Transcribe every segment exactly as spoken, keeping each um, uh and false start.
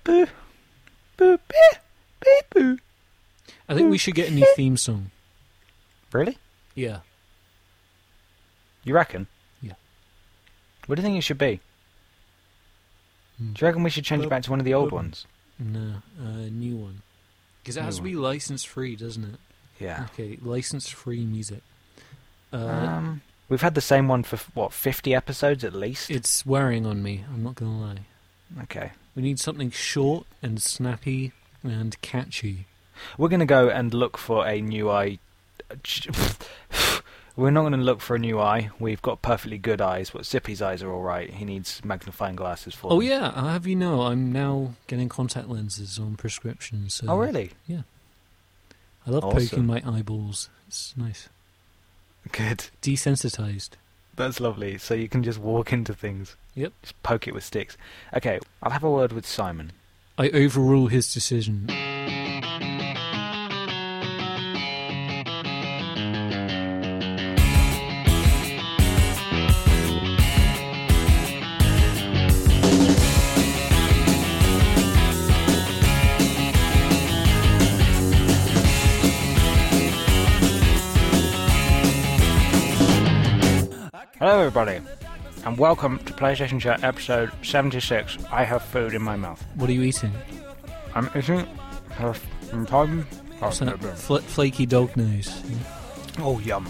boo, boo, boo, boo, boo. I think we should get a new theme song. Really? Yeah. You reckon? Yeah. What do you think it should be? Mm. Do you reckon we should change it back to one of the old ones? No, a uh, new one. Because it New has to one. be license-free, doesn't it? Yeah. Okay, license-free music. Uh, Um, we've had the same one for, what, fifty episodes at least? it's wearing on me, I'm not going to lie. Okay. We need something short and snappy and catchy. We're going to go and look for a new eye. We're not going to look for a new eye. We've got perfectly good eyes, but Zippy's eyes are all right. He needs magnifying glasses for Oh them. yeah, I'll have you know, I'm now getting contact lenses on prescription. So Oh, really? Yeah. I love Awesome. poking my eyeballs. It's nice. Good. Desensitized. That's lovely. So you can just walk into things. Yep. Just poke it with sticks. Okay, I'll have a word with Simon. I overrule his decision. Hello, everybody, and welcome to PlayStation Chat episode seventy-six. I have food in my mouth. What are you eating? I'm eating. Pardon? What's that? Fl- flaky dog nose. Oh, yum.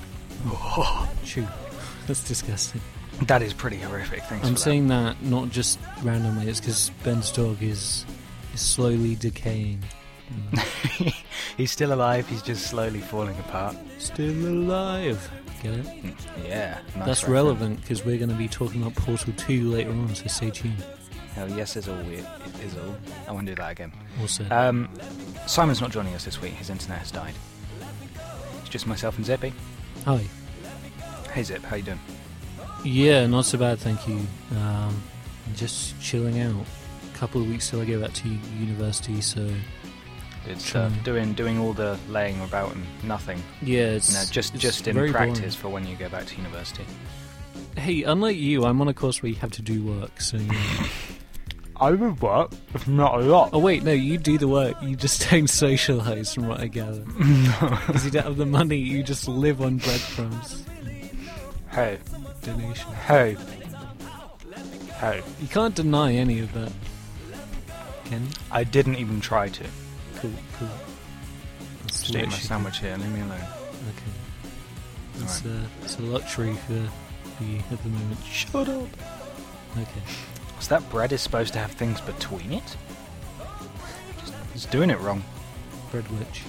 Chew. That's disgusting. That is pretty horrific. Thanks I'm for saying that not just randomly. It's because Ben's dog is is slowly decaying. Mm. that. He's still alive. He's just slowly falling apart. Still alive. Get it? Yeah. Nice That's reference. relevant because we're going to be talking about Portal two later on, so stay tuned. Hell yes, is all weird. It is all. I won't do that again. Also, Um, Simon's not joining us this week. His internet has died. It's just myself and Zippy. hi. Hey Zip, how you doing? Yeah, not so bad, thank you. Um, just chilling out. A couple of weeks till I go back to university, so It's uh, Trying. doing doing all the laying about and nothing. yeah, it's No, just it's just in very practice for when you go back to university. boring. Hey, unlike you, I'm on a course where you have to do work, so. Yeah. I would work, if not a lot. Oh wait, no, you do the work. You just don't socialise, from what I gather. Because you don't have the money. You just live on breadcrumbs. Hey, Donation. hey, hey. You can't deny any of that. Can you? I didn't even try to. Cool, cool. That's Just what eat you my should sandwich here. Leave me alone. do. Okay. It's, uh, it's a luxury for, for you at the moment. Shut up. Okay. So that bread is supposed to have things between it? Just, it's doing it wrong. Bread witch.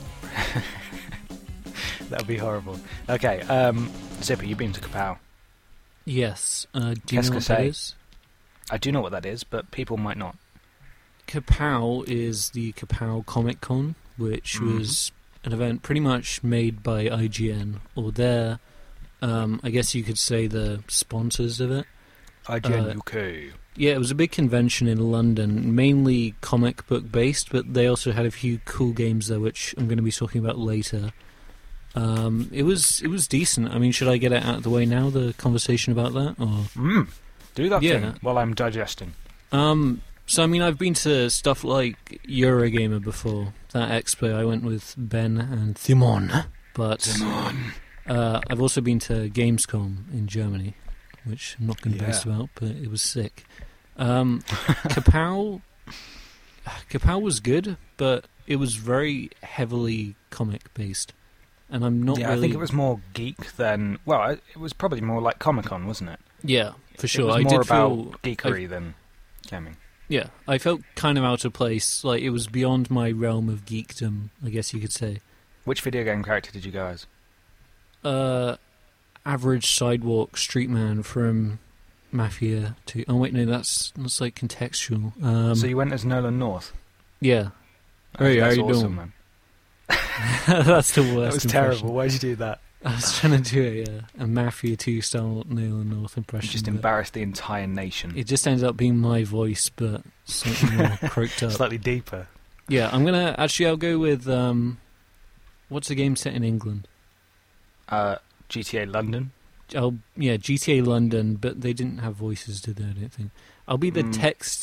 That would be horrible. Okay, um, Zipper, you've been to Kapow. Yes. Uh, do you Qu'est-ce know que what that c'est? is? I do know what that is, but people might not. Kapow is the Kapow Comic Con, which Mhm. was an event pretty much made by I G N, or their, um, I guess you could say the sponsors of it. I G N Uh, U K. Yeah, it was a big convention in London, mainly comic book based, but they also had a few cool games there, which I'm going to be talking about later. Um, it was it was decent. I mean, should I get it out of the way now? The conversation about that, or Mm. Do that Yeah. thing while I'm digesting. um. So I mean, I've been to stuff like Eurogamer before. That expo, I went with Ben and Thimon, but uh, I've also been to Gamescom in Germany, which I'm not going to Yeah. boast about, but it was sick. Um, Kapow, Kapow was good, but it was very heavily comic based, and I'm not yeah, really. I think it was more geek than... Well, I- it was probably more like Comic-Con, wasn't it? Yeah, for sure. It was I more did about feel geekery than gaming. Yeah, I felt kind of out of place. Like it was beyond my realm of geekdom, I guess you could say. Which video game character did you go as? Uh, average sidewalk street man from Mafia two. Oh wait, no, that's that's like contextual. Um, so you went as Nolan North? yeah, Hey, how That's you awesome, doing? man. that's the worst. That was impression. terrible. Why'd you do that? I was trying to do a, uh, a Mafia two style Neil and North You impression. just but embarrassed the entire nation. It just ended up being my voice, but slightly more croaked up. Slightly deeper. Yeah, I'm gonna actually. I'll go with um, what's the game set in England? Uh, G T A London. I'll yeah, G T A London, but they didn't have voices, did they? I don't think. I'll be the Mm. text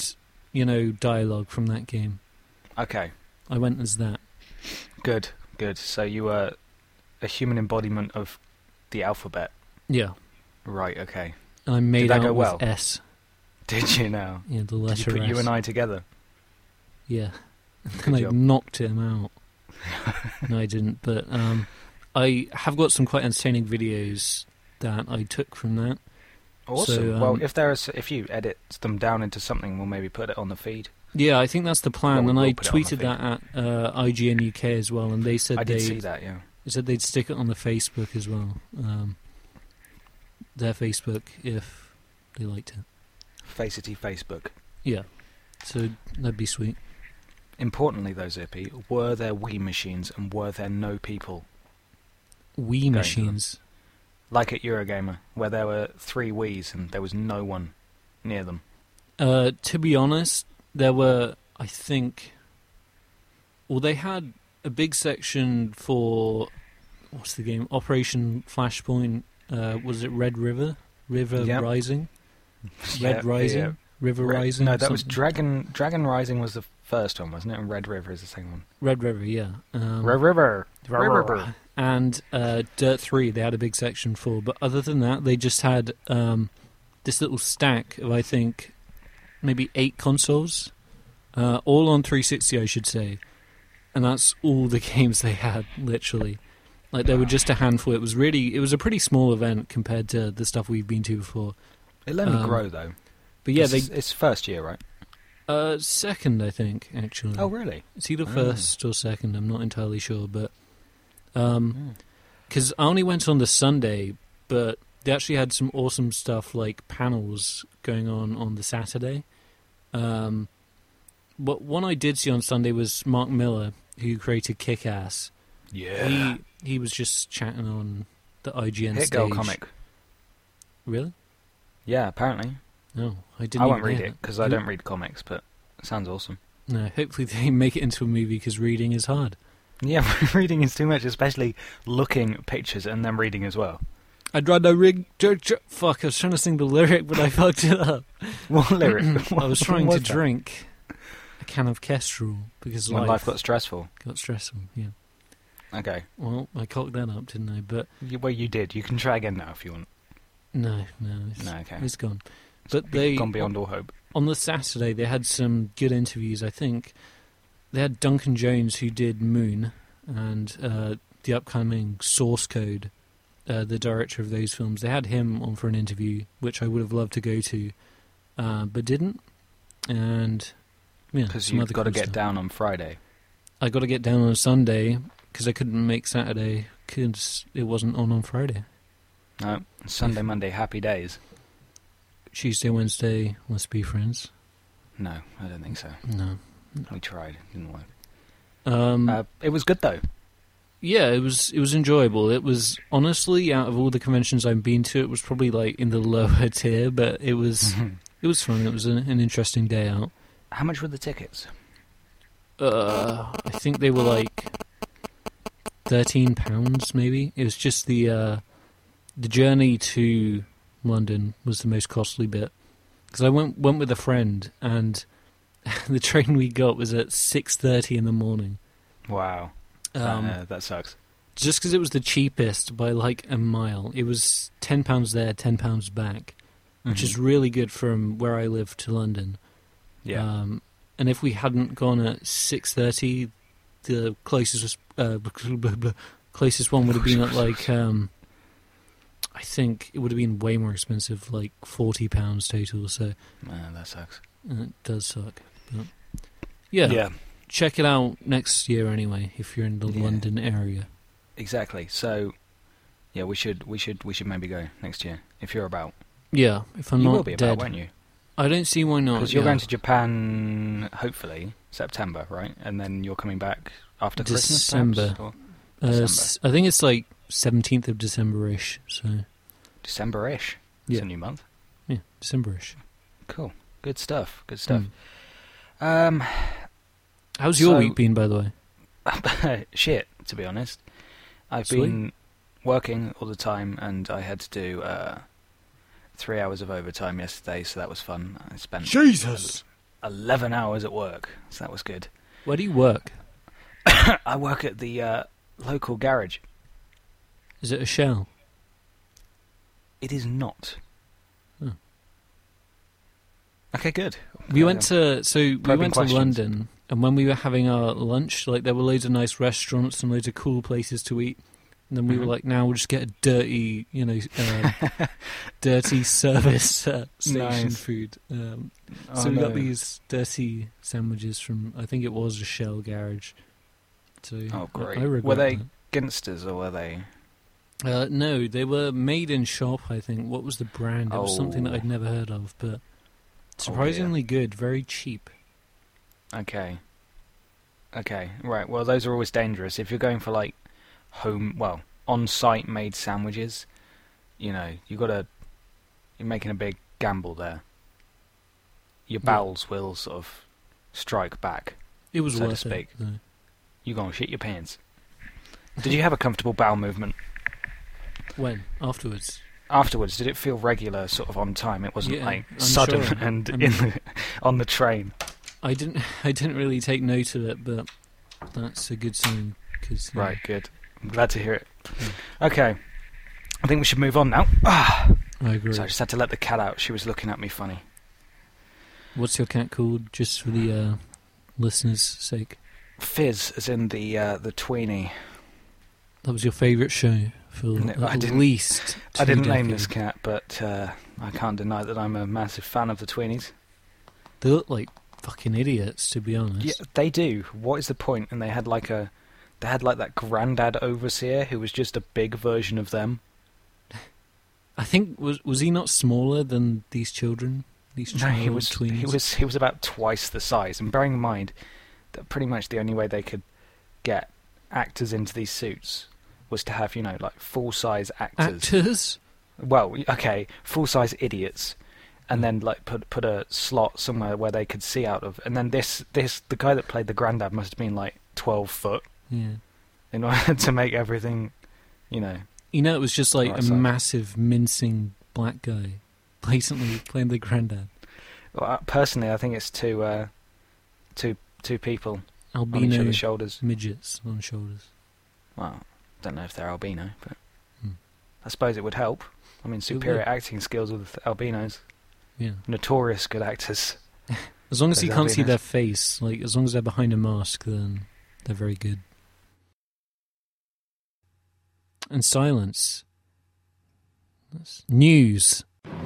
you know, dialogue from that game. Okay. I went as that. Good, good. So you were a human embodiment of the alphabet. Yeah. Right, okay. I made Did that out go with well? S. Did you now? Yeah, the letter Did you put S. you and I together? Yeah. Good And I job. knocked him out. No, I didn't. But um, I have got some quite entertaining videos that I took from that. Awesome. So, um, well, if there is, if you edit them down into something, we'll maybe put it on the feed. Yeah, I think that's the plan. Well, and we'll I put it on the tweeted feed. that at uh, I G N U K as well, and they said I they did see that, yeah. They said they'd stick it on the Facebook as well. Um, their Facebook, if they liked it. Facety Facebook. Yeah. So that'd be sweet. Importantly, though, Zippy, were there Wii machines and were there no people? Wii Going to machines. Like at Eurogamer, where there were three Wiis and there was no one near them. Uh, to be honest, there were, I think... Well, they had a big section for... What's the game? Operation Flashpoint. Uh, was it Red River? River Yep. Rising? Yeah, Red Rising? yeah. River Red- Rising? No, that was something? Dragon Dragon Rising was the first one, wasn't it? And Red River is the second one. Red River, yeah. Um, Red River! Red River. River! And uh, Dirt three, they had a big section for. But other than that, they just had um, this little stack of, I think, maybe eight consoles. Uh, all on three sixty, I should say. And that's all the games they had, literally. Like, there were just a handful. It was really, it was a pretty small event compared to the stuff we've been to before. It'll only Um, grow, though. But yeah, It's- they... It's, it's first year, right? Uh, second, I think, actually. Oh, really? It's either Oh. first or second, I'm not entirely sure, but... Um, Mm. Because I only went on the Sunday, but they actually had some awesome stuff like panels going on on the Saturday. Um, but one I did see on Sunday was Mark Miller, who created Kick-Ass. Yeah. He he was just chatting on the I G N Hit stage. Girl comic. Really? Yeah, apparently. No, I didn't. I won't even read hear it, because I Who- don't read comics, but it sounds awesome. No, hopefully they make it into a movie because reading is hard. Yeah, reading is too much, especially looking at pictures and then reading as well. I'd rather rig. J- j- fuck! I was trying to sing the lyric, but I fucked it up. What lyric? I was trying What to was that? drink a can of Kestrel because When life, life got stressful. got stressful. Yeah. Okay. Well, I cocked that up, didn't I? But You, well, you did. You can try again now if you want. no, no, it's, No, okay. it's gone. It's But they gone beyond all hope. on the Saturday they had some good interviews. I think they had Duncan Jones who did Moon and uh, the upcoming Source Code, uh, the director of those films. They had him on for an interview, which I would have loved to go to, uh, but didn't. And yeah, Because some you've other got to cool get stuff. down on Friday. I got to get down on a Sunday because I couldn't make Saturday because it wasn't on on Friday. No, Sunday, Monday, happy days. Tuesday, Wednesday, let's be friends. No, I don't think so. No. We tried. It didn't work. Um, Uh, it was good, though. yeah, it was it was enjoyable. It was honestly out of all the conventions I've been to, it was probably like in the lower tier, but it was it was fun. It was an, an interesting day out. How much were the tickets? Uh, I think they were like thirteen pounds, maybe. It was just the uh, the journey to London was the most costly bit because I went went with a friend, and the train we got was at six thirty in the morning. Wow. Um, uh, that sucks. Just because it was the cheapest by like a mile. It was ten pounds there, ten pounds back, which is Mhm. really good from where I live to London. Yeah. Um, and if we hadn't gone at six thirty, the closest was, uh, closest one would have been at like um, I think it would have been way more expensive, like forty pounds total. So Uh, that sucks. uh, it does suck. But yeah, yeah, check it out next year anyway if you're in the Yeah. London area. exactly. So, yeah, we should, we should, we should maybe go next year if you're about. Yeah, if I'm you not will be dead, about, won't you? I don't see why not. Because you're yeah. going to Japan, hopefully September, right? And then you're coming back after December. Christmas, perhaps? Or Uh, December. s- I think it's like seventeenth of December-ish. So December-ish. It's Yeah. a new month. yeah, December-ish. Cool. Good stuff. Good stuff. Mm. Um, How's your So- week been, by the way? shit, to be honest. I've Sweet. been working all the time, and I had to do uh, three hours of overtime yesterday, so that was fun. I spent Jesus! eleven hours at work, so that was good. Where do you work? I work at the uh, local garage. Is it a Shell? It is not. Oh. Okay, good. We went to so we Probing went questions. to London, and when we were having our lunch, like there were loads of nice restaurants and loads of cool places to eat. And then we Mhm. were like, "Now we'll just get a dirty, you know, um, dirty service uh, station Nice. food." Um, Oh, so we got no. these dirty sandwiches from, I think it was a Shell garage. So Oh, I- great. I regret Were they that. Ginsters or were they? Uh, no, they were made in shop, I think. What was the brand? It was something that Oh. I'd never heard of, but dear. surprisingly good, very cheap. Okay. Okay, right. Well, those are always dangerous. If you're going for, like, home, well, on-site made sandwiches, you know, you got to, you're making a big gamble there. Your Yeah. bowels will sort of strike back. It was So to worth speak. it. though. You're going to shit your pants. Did you have a comfortable bowel movement? When? Afterwards? Afterwards, did it feel regular, sort of on time? It wasn't Yeah, like I'm sudden sure. and I in mean- the, on the train. I didn't. I didn't really take note of it, but that's a good sign. Cause, yeah. Right, good. I'm glad to hear it. Yeah. Okay, I think we should move on now. Ah, I agree. so I just had to let the cat out. She was looking at me funny. What's your cat called? Just for the uh, listeners' sake. Fizz, as in the uh, the tweenie. That was your favourite show for No, I at didn't- least. I two didn't name this decades. cat, but uh, I can't deny that I'm a massive fan of the tweenies. They look like fucking idiots, to be honest. Yeah, they do. What is the point? And they had like a, they had like that granddad overseer who was just a big version of them. I think was was he not smaller than these children? These No, child he was tweens. he was he was about twice the size. And bearing in mind that pretty much the only way they could get actors into these suits was to have, you know, like full size actors. actors. Well, okay, full size idiots, and then like put put a slot somewhere where they could see out of. And then this this the guy that played the granddad must have been like twelve foot Yeah. in order to make everything, you know. You know, it was just like Right a side. massive mincing black guy, blatantly playing the granddad. Well, uh, personally, I think it's two uh, two two people on each Albino other's shoulders. midgets on shoulders. Well, don't know if they're albino, but Hmm. I suppose it would help. I mean, superior would. acting skills with albinos. Yeah. Notorious good actors. As long as Those you can't see albinos. their face, like as long as they're behind a mask, then they're very good. And silence. That's news.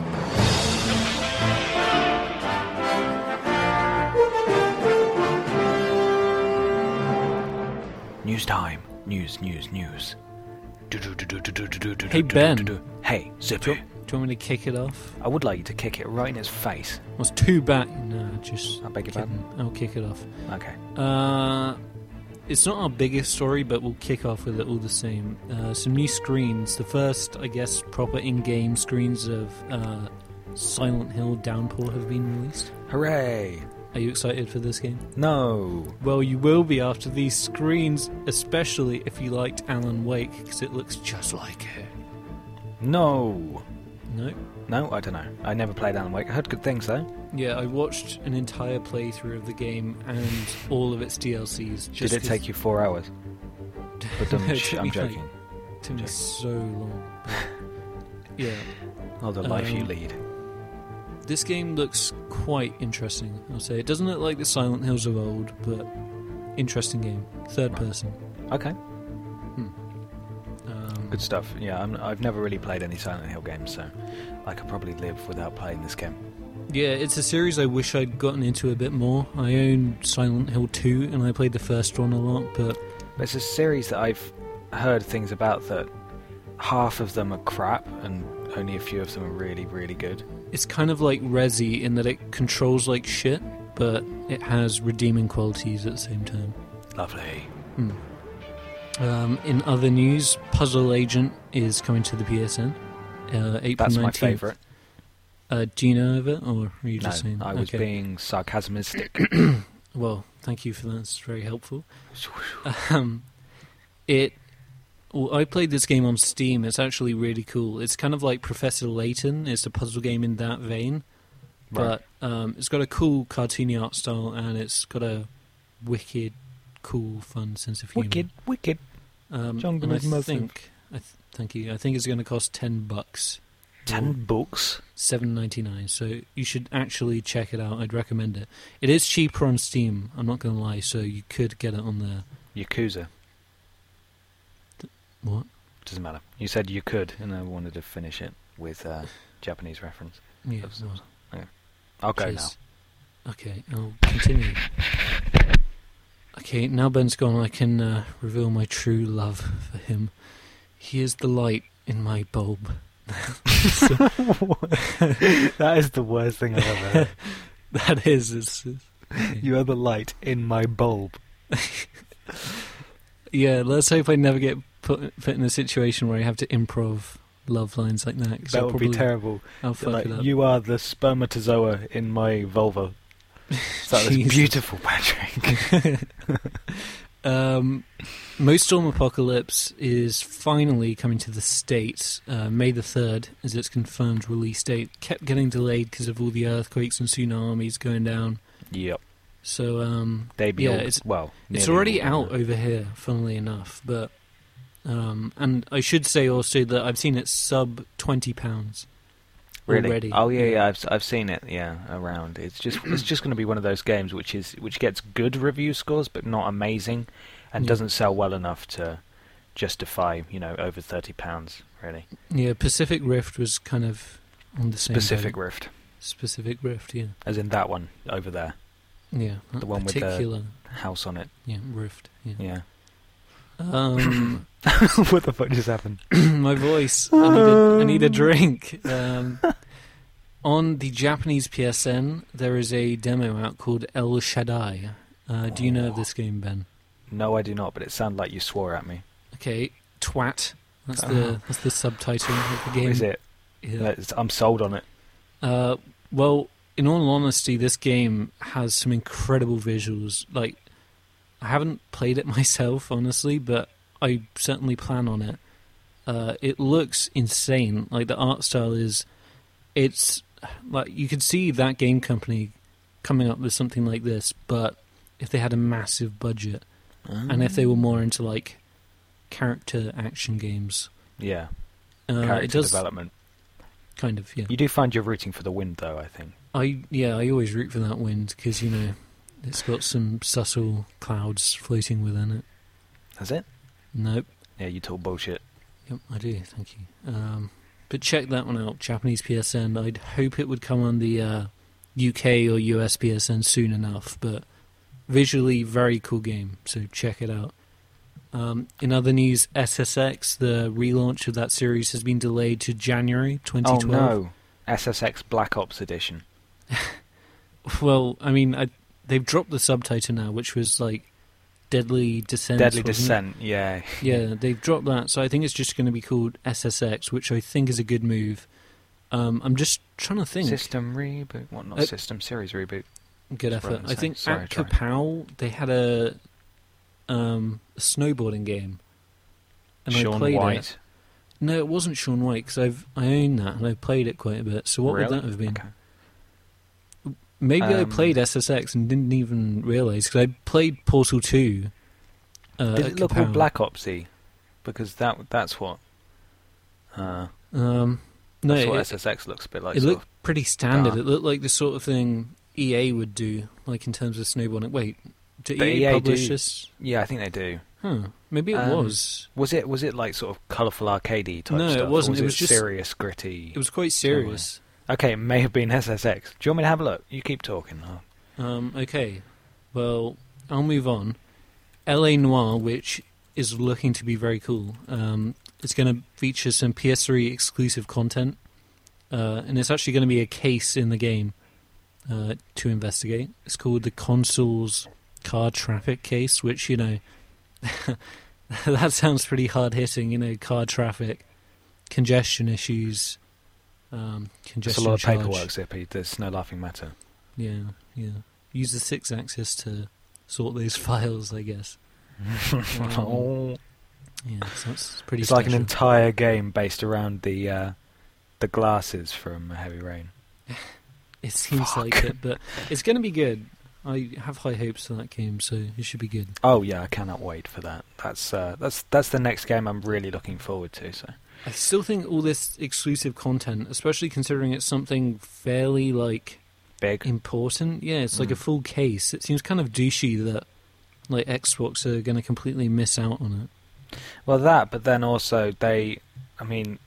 News time. News, news, news. Hey, Ben. Hey, Do Zippy. you, do you want me to kick it off? I would like you to kick it right in his face. Well, it's too bad. No, just. I beg your kidding. I'll kick it off. Okay. Uh, it's not our biggest story, but we'll kick off with it all the same. Uh, some new screens. The first, I guess, proper in-game screens of uh, Silent Hill Downpour have been released. Hooray! Are you excited for this game? No. Well, you will be after these screens, especially if you liked Alan Wake, because it looks just like it. No. No? No, I don't know. I never played Alan Wake. I heard good things though. Yeah, I watched an entire playthrough of the game and all of its D L Cs. Just Did it take you four hours? But um, No, it sh- took I'm me, like, joking. It took me Joking. so long. but- yeah. Oh, the life you um, lead. This game looks quite interesting, I'll say. It doesn't look like the Silent Hills of old, but interesting game. Third Right. person. Okay. Um, Good stuff. Yeah, I'm, I've never really played any Silent Hill games, so I could probably live without playing this game. Yeah, it's a series I wish I'd gotten into a bit more. I own Silent Hill two, and I played the first one a lot, but But it's a series that I've heard things about that half of them are crap and only a few of them are really, really good. it's kind of like Resi in that it controls like shit, but it has redeeming qualities at the same time. Lovely. Hmm. Um, in other news, Puzzle Agent is coming to the P S N. Uh, April That's my nineteenth. favourite. Uh, do you know of it, or are you No, just saying? I was okay. being sarcasmistic. Well, thank you for that. It's very helpful. Um, it. Well, I played this game on Steam. It's actually really cool. It's kind of like Professor Layton. It's a puzzle game in that vein. But um, it's got a cool cartoony art style, and it's got a wicked, cool, fun sense of humour. Wicked, wicked. Um, John and I Gomez think, I th- thank you. I think it's going to cost ten bucks. Ten bucks. Seven ninety nine. So you should actually check it out. I'd recommend it. It is cheaper on Steam. I'm not going to lie. So you could get it on there. Yakuza. Th- what? Doesn't matter. You said you could, and I wanted to finish it with uh, Japanese reference. Yeah. That's- Well, okay. I'll go cheers. Okay, I'll continue. Okay, now Ben's gone, I can uh, reveal my true love for him. He is the light in my bulb. That is the worst thing I've ever heard. That is. It's, it's, okay. You are the light in my bulb. Yeah, let's hope I never get put, put in a situation where I have to improv love lines like that. 'cause That I'll would probably, be terrible. I'll fuck Like, it up. you are the spermatozoa in my vulva. So that's Jesus. beautiful, Patrick. Um, Most Storm Apocalypse is finally coming to the States. Uh, May the third is its confirmed release date. Kept getting delayed because of all the earthquakes and tsunamis going down. Yep. So, um, Debut. yeah, it's, well, it's nearly already all out done. over here, funnily enough. But um, and I should say also that I've seen it sub twenty pounds Really? already. Oh yeah, yeah. I've I've seen it. Yeah, around. It's just it's just going to be one of those games which is which gets good review scores, but not amazing, and Yeah. doesn't sell well enough to justify you know over thirty pounds. Really. Yeah, Pacific Rift was kind of on the same Specific boat. Rift, Specific Rift, yeah, as in that one over there, yeah. The that one with the- particular, house on it. yeah, Rift, yeah. Yeah. Um, What the fuck just happened? my voice. I need a, I need a drink. Um, on the Japanese P S N, there is a demo out called El Shaddai. Uh, do you know of this game, Ben? No, I do not. But it sounded like you swore at me. Okay, twat. That's the Oh. that's the subtitle of the game. Is it? Yeah. That's- I'm sold on it. Uh, well, in all honesty, this game has some incredible visuals. Like, I haven't played it myself, honestly, but I certainly plan on it. Uh, it looks insane. Like, the art style is, it's like you could see that game company coming up with something like this, but if they had a massive budget and if they were more into like character action games, Yeah. uh, Character it does development. kind of, yeah. You do find you're rooting for the wind, though. I think. I yeah, I always root for that wind because you know it's got some subtle clouds floating within it. Has it? Nope. Yeah, you talk bullshit. Yep, I do. Thank you. Um, but check that one out, Japanese P S N. I'd hope it would come on the uh, U K or U S P S N soon enough. But visually, very cool game. So check it out. Um, in other news, S S X, the relaunch of that series, has been delayed to January twenty twelve. Oh no, S S X Black Ops Edition. Well, I mean, I, they've dropped the subtitle now, which was like Deadly Descent. Deadly wasn't it? Descent. Yeah. Yeah, they've dropped that, so I think it's just going to be called S S X, which I think is a good move. Um, I'm just trying to think. System reboot. What? Not Uh, system series reboot. Good That's what effort. I'm I think saying. at Sorry, Kapow they had a um, a snowboarding game, and Sean I played White. it. No, it wasn't Sean White because I've I own that and I played it quite a bit. So what really? would that have been? Okay. Maybe I Um, played S S X and didn't even realise because I played Portal two. Uh, Did at it look more Kapow. Black Opsy? Because that that's what. Uh, Um, no, that's what it, S S X looks a bit like. it sort looked pretty standard. dark. It looked like the sort of thing E A would do, like in terms of snowboarding. Wait, did But E A, E A publish do- this? of, yeah, I think they do. Huh? Maybe it Um, was. Was it was it like sort of colourful arcadey type No, it stuff? or wasn't. Was It it was just- serious, gritty. It was quite serious. Okay, it may have been S S X. Do you want me to have a look? You keep talking. Oh. Um, okay, well, I'll move on. L A Noire, which is looking to be very cool. Um, it's going to feature some P S three exclusive content, uh, and it's actually going to be a case in the game uh, to investigate. It's called the Console's Car Traffic Case, which, you know, that sounds pretty hard-hitting, you know, car traffic, congestion issues, um, It's congestion a lot of charge. paperwork, Zippy. There's no laughing matter. Yeah, yeah. Use the six axis to sort those files, I guess. Oh. Yeah, so that's pretty It's like an special. entire game based around the uh, the glasses from Heavy Rain. It seems Fuck. like it, but it's going to be good. I have high hopes for that game, so it should be good. Oh yeah, I cannot wait for that. That's uh, that's that's the next game I'm really looking forward to. So I still think all this exclusive content, especially considering it's something fairly like big. important. Yeah, it's like Mm. a full case. It seems kind of douchey that like Xbox are going to completely miss out on it. Well, that, but then also they, I mean,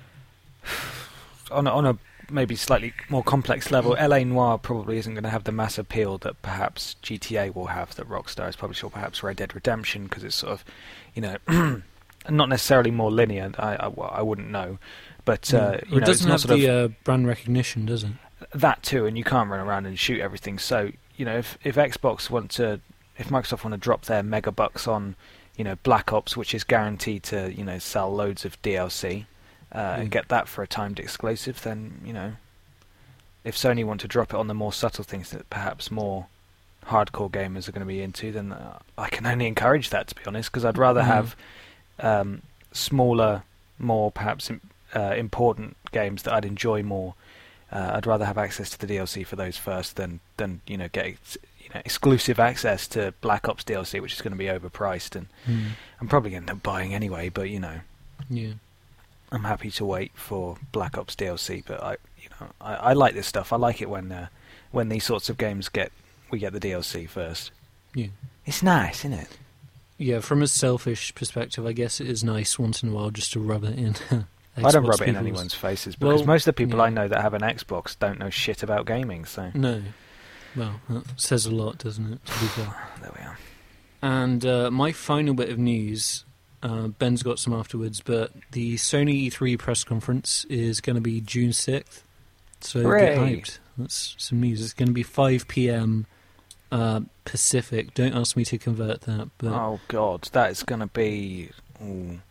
on a, on a maybe slightly more complex level, L A Noire probably isn't going to have the mass appeal that perhaps G T A will have, that Rockstar is published, or perhaps Red Dead Redemption, because it's sort of, you know, not necessarily more linear. I I, well, I wouldn't know, but uh, Mm. you It know, doesn't it's not have sort the of uh, brand recognition, does it? that too, and you can't run around and shoot everything. So you know, if if Xbox want to, if Microsoft want to drop their mega bucks on, you know, Black Ops, which is guaranteed to, you know, sell loads of D L C, uh, Yeah. and get that for a timed exclusive, then, you know, if Sony want to drop it on the more subtle things that perhaps more hardcore gamers are going to be into, then uh, I can only encourage that, to be honest, because I'd rather Mhm. have um, smaller, more perhaps im- uh, important games that I'd enjoy more. Uh, I'd rather have access to the D L C for those first than, than you know, get ex- you know, exclusive access to Black Ops D L C, which is going to be overpriced, and Mm. I'm probably going to end up buying anyway. But you know, Yeah. I'm happy to wait for Black Ops D L C. But I, you know, I, I like this stuff. I like it when uh, when these sorts of games get we get the D L C first. Yeah. It's nice, isn't it? Yeah, from a selfish perspective, I guess it is nice once in a while just to rub it in. I don't Xbox rub it in people's- anyone's faces because Well, most of the people yeah. I know that have an Xbox don't know shit about gaming. So No. Well, that says a lot, doesn't it, to be fair. there we are. And uh, my final bit of news, uh, Ben's got some afterwards, but the Sony E three press conference is going to be June sixth. So get Hooray. hyped. That's some news. It's going to be five p.m. Uh, Pacific. Don't ask me to convert that. But Oh god, that is going to be. Ooh.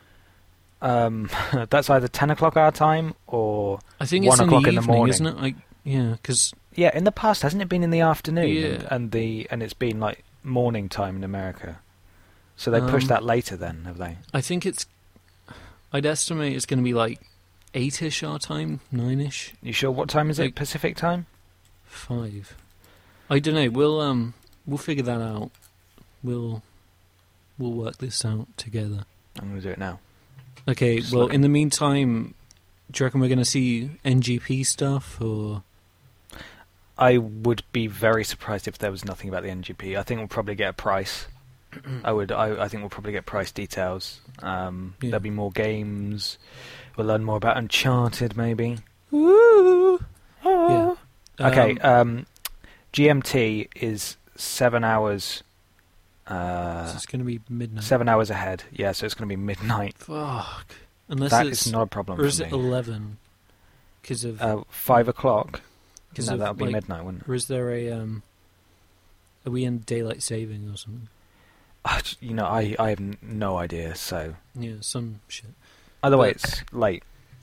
Um, that's either ten o'clock our time or I think one it's in o'clock the in the evening, morning. isn't it? I, yeah, because yeah. In the past, hasn't it been in the afternoon? Yeah. And, and the and it's been like morning time in America. So they pushed Um, that later, then, have they? I think it's... I'd estimate it's going to be like eight-ish our time, nine-ish. You sure? What time is it? like- Pacific time? Five. I don't know. We'll um we'll figure that out. We'll we'll work this out together. I'm going to do it now. Okay. Just well, look- in the meantime, do you reckon we're going to see N G P stuff or? I would be very surprised if there was nothing about the N G P. I think we'll probably get a price. I would. I, I think we'll probably get price details. Um, Yeah. There'll be more games. We'll learn more about Uncharted, maybe. Yeah. Okay. Um, Um, G M T is seven hours. Uh, so it's going to be midnight. seven hours ahead. Yeah, so it's going to be midnight. Fuck. Unless That it's is not a problem or is for it me. eleven? Because of Uh, five o'clock. 'cause No, of, that'll be like, midnight, wouldn't it? Or is there a um? Are we in daylight saving or something? Ah, You know, I, I have n- no idea. So Yeah, some shit. either way, But- it's late.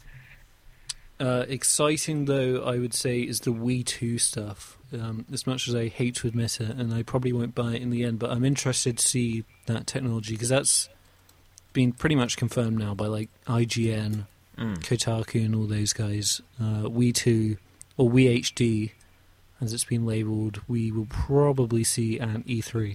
Uh, exciting though, I would say, is the Wii two stuff. Um, as much as I hate to admit it, and I probably won't buy it in the end, but I'm interested to see that technology because that's been pretty much confirmed now by like I G N, Mm. Kotaku, and all those guys. Uh, Wii two or Wii H D, as it's been labelled, we will probably see at E three.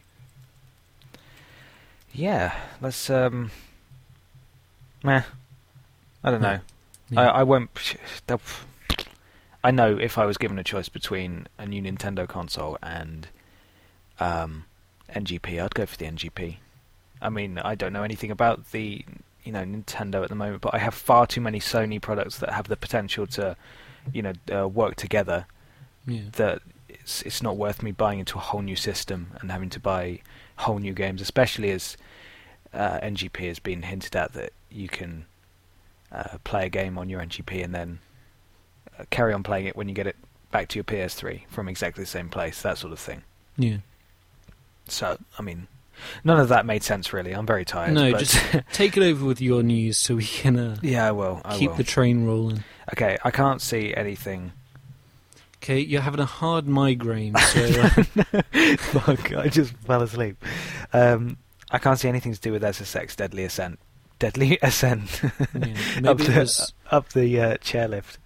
Yeah, let's. Um, meh. I don't know. Yeah. I, I won't. they'll- I know if I was given a choice between a new Nintendo console and um, N G P, I'd go for the N G P. I mean, I don't know anything about the you know Nintendo at the moment, but I have far too many Sony products that have the potential to, you know, uh, work together. yeah. That it's it's not worth me buying into a whole new system and having to buy whole new games, especially as uh, N G P has been hinted at that you can uh, play a game on your N G P and then uh, carry on playing it when you get it back to your P S three from exactly the same place, that sort of thing. Yeah. So, I mean, none of that made sense really. I'm very tired. No, but just take it over with your news so we can uh, yeah, I will. I keep will. the train rolling. Okay, I can't see anything. Okay, you're having a hard migraine, so uh, Fuck, I just fell asleep. Um, I can't see anything to do with S S X Deadly Ascent. Deadly Ascent. yeah, up maybe the, it was up the uh, chairlift.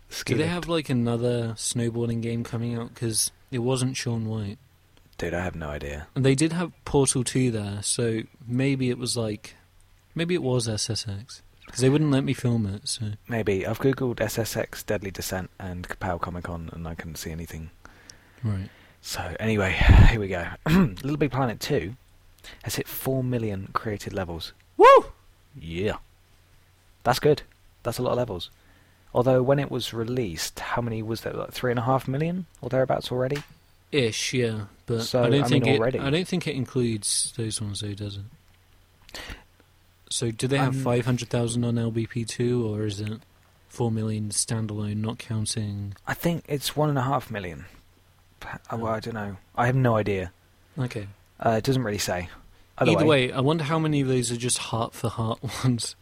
ski Do they lift. have like another snowboarding game coming out? Because it wasn't Shaun White. Dude, I have no idea. And they did have Portal two there, so maybe it was like... Maybe it was S S X. Because they wouldn't let me film it, so... Maybe. I've googled S S X Deadly Descent and Kapow Comic Con and I couldn't see anything. Right. So, anyway, here we go. Little Big Planet two has hit four million created levels. Woo! Yeah. That's good. That's a lot of levels. Although, when it was released, how many was there? Like three and a half million or thereabouts already? Ish, yeah. But So, I don't I think mean, it, already. I don't think it includes those ones, though, does it? So, do they have Um, five hundred thousand on L B P two, or is it four million standalone, not counting... I think it's one and a half million. Oh, well, I don't know. I have no idea. Okay. Uh, it doesn't really say. Either, Either way, way, I wonder how many of those are just heart-for-heart ones.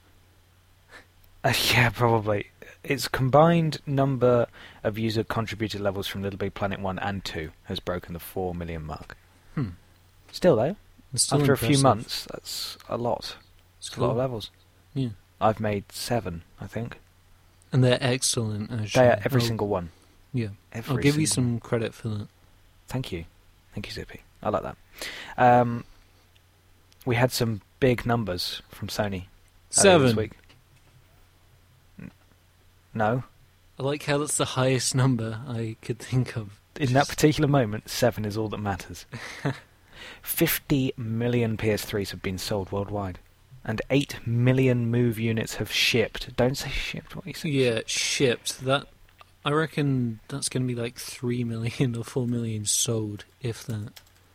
Uh, yeah, probably. Its combined number of user contributed levels from Little Big Planet one and two has broken the four million mark. Hmm. Still, though, It's still after a few impressive. months, that's a lot. It's It's a lot of cool. levels. Yeah. I've made seven, I think. And they're excellent, actually. They are every I'll- single one. Yeah. Every I'll give you single one. some credit for that. Thank you. Thank you, Zippy. I like that. Um, we had some big numbers from Sony earlier this Seven. week. N- No. I like how that's the highest number I could think of. In that particular moment, seven is all that matters. fifty million P S threes have been sold worldwide. And eight million Move units have shipped. Don't say shipped, what you say? Yeah, shipped. That I reckon that's going to be like three million or four million sold, if that.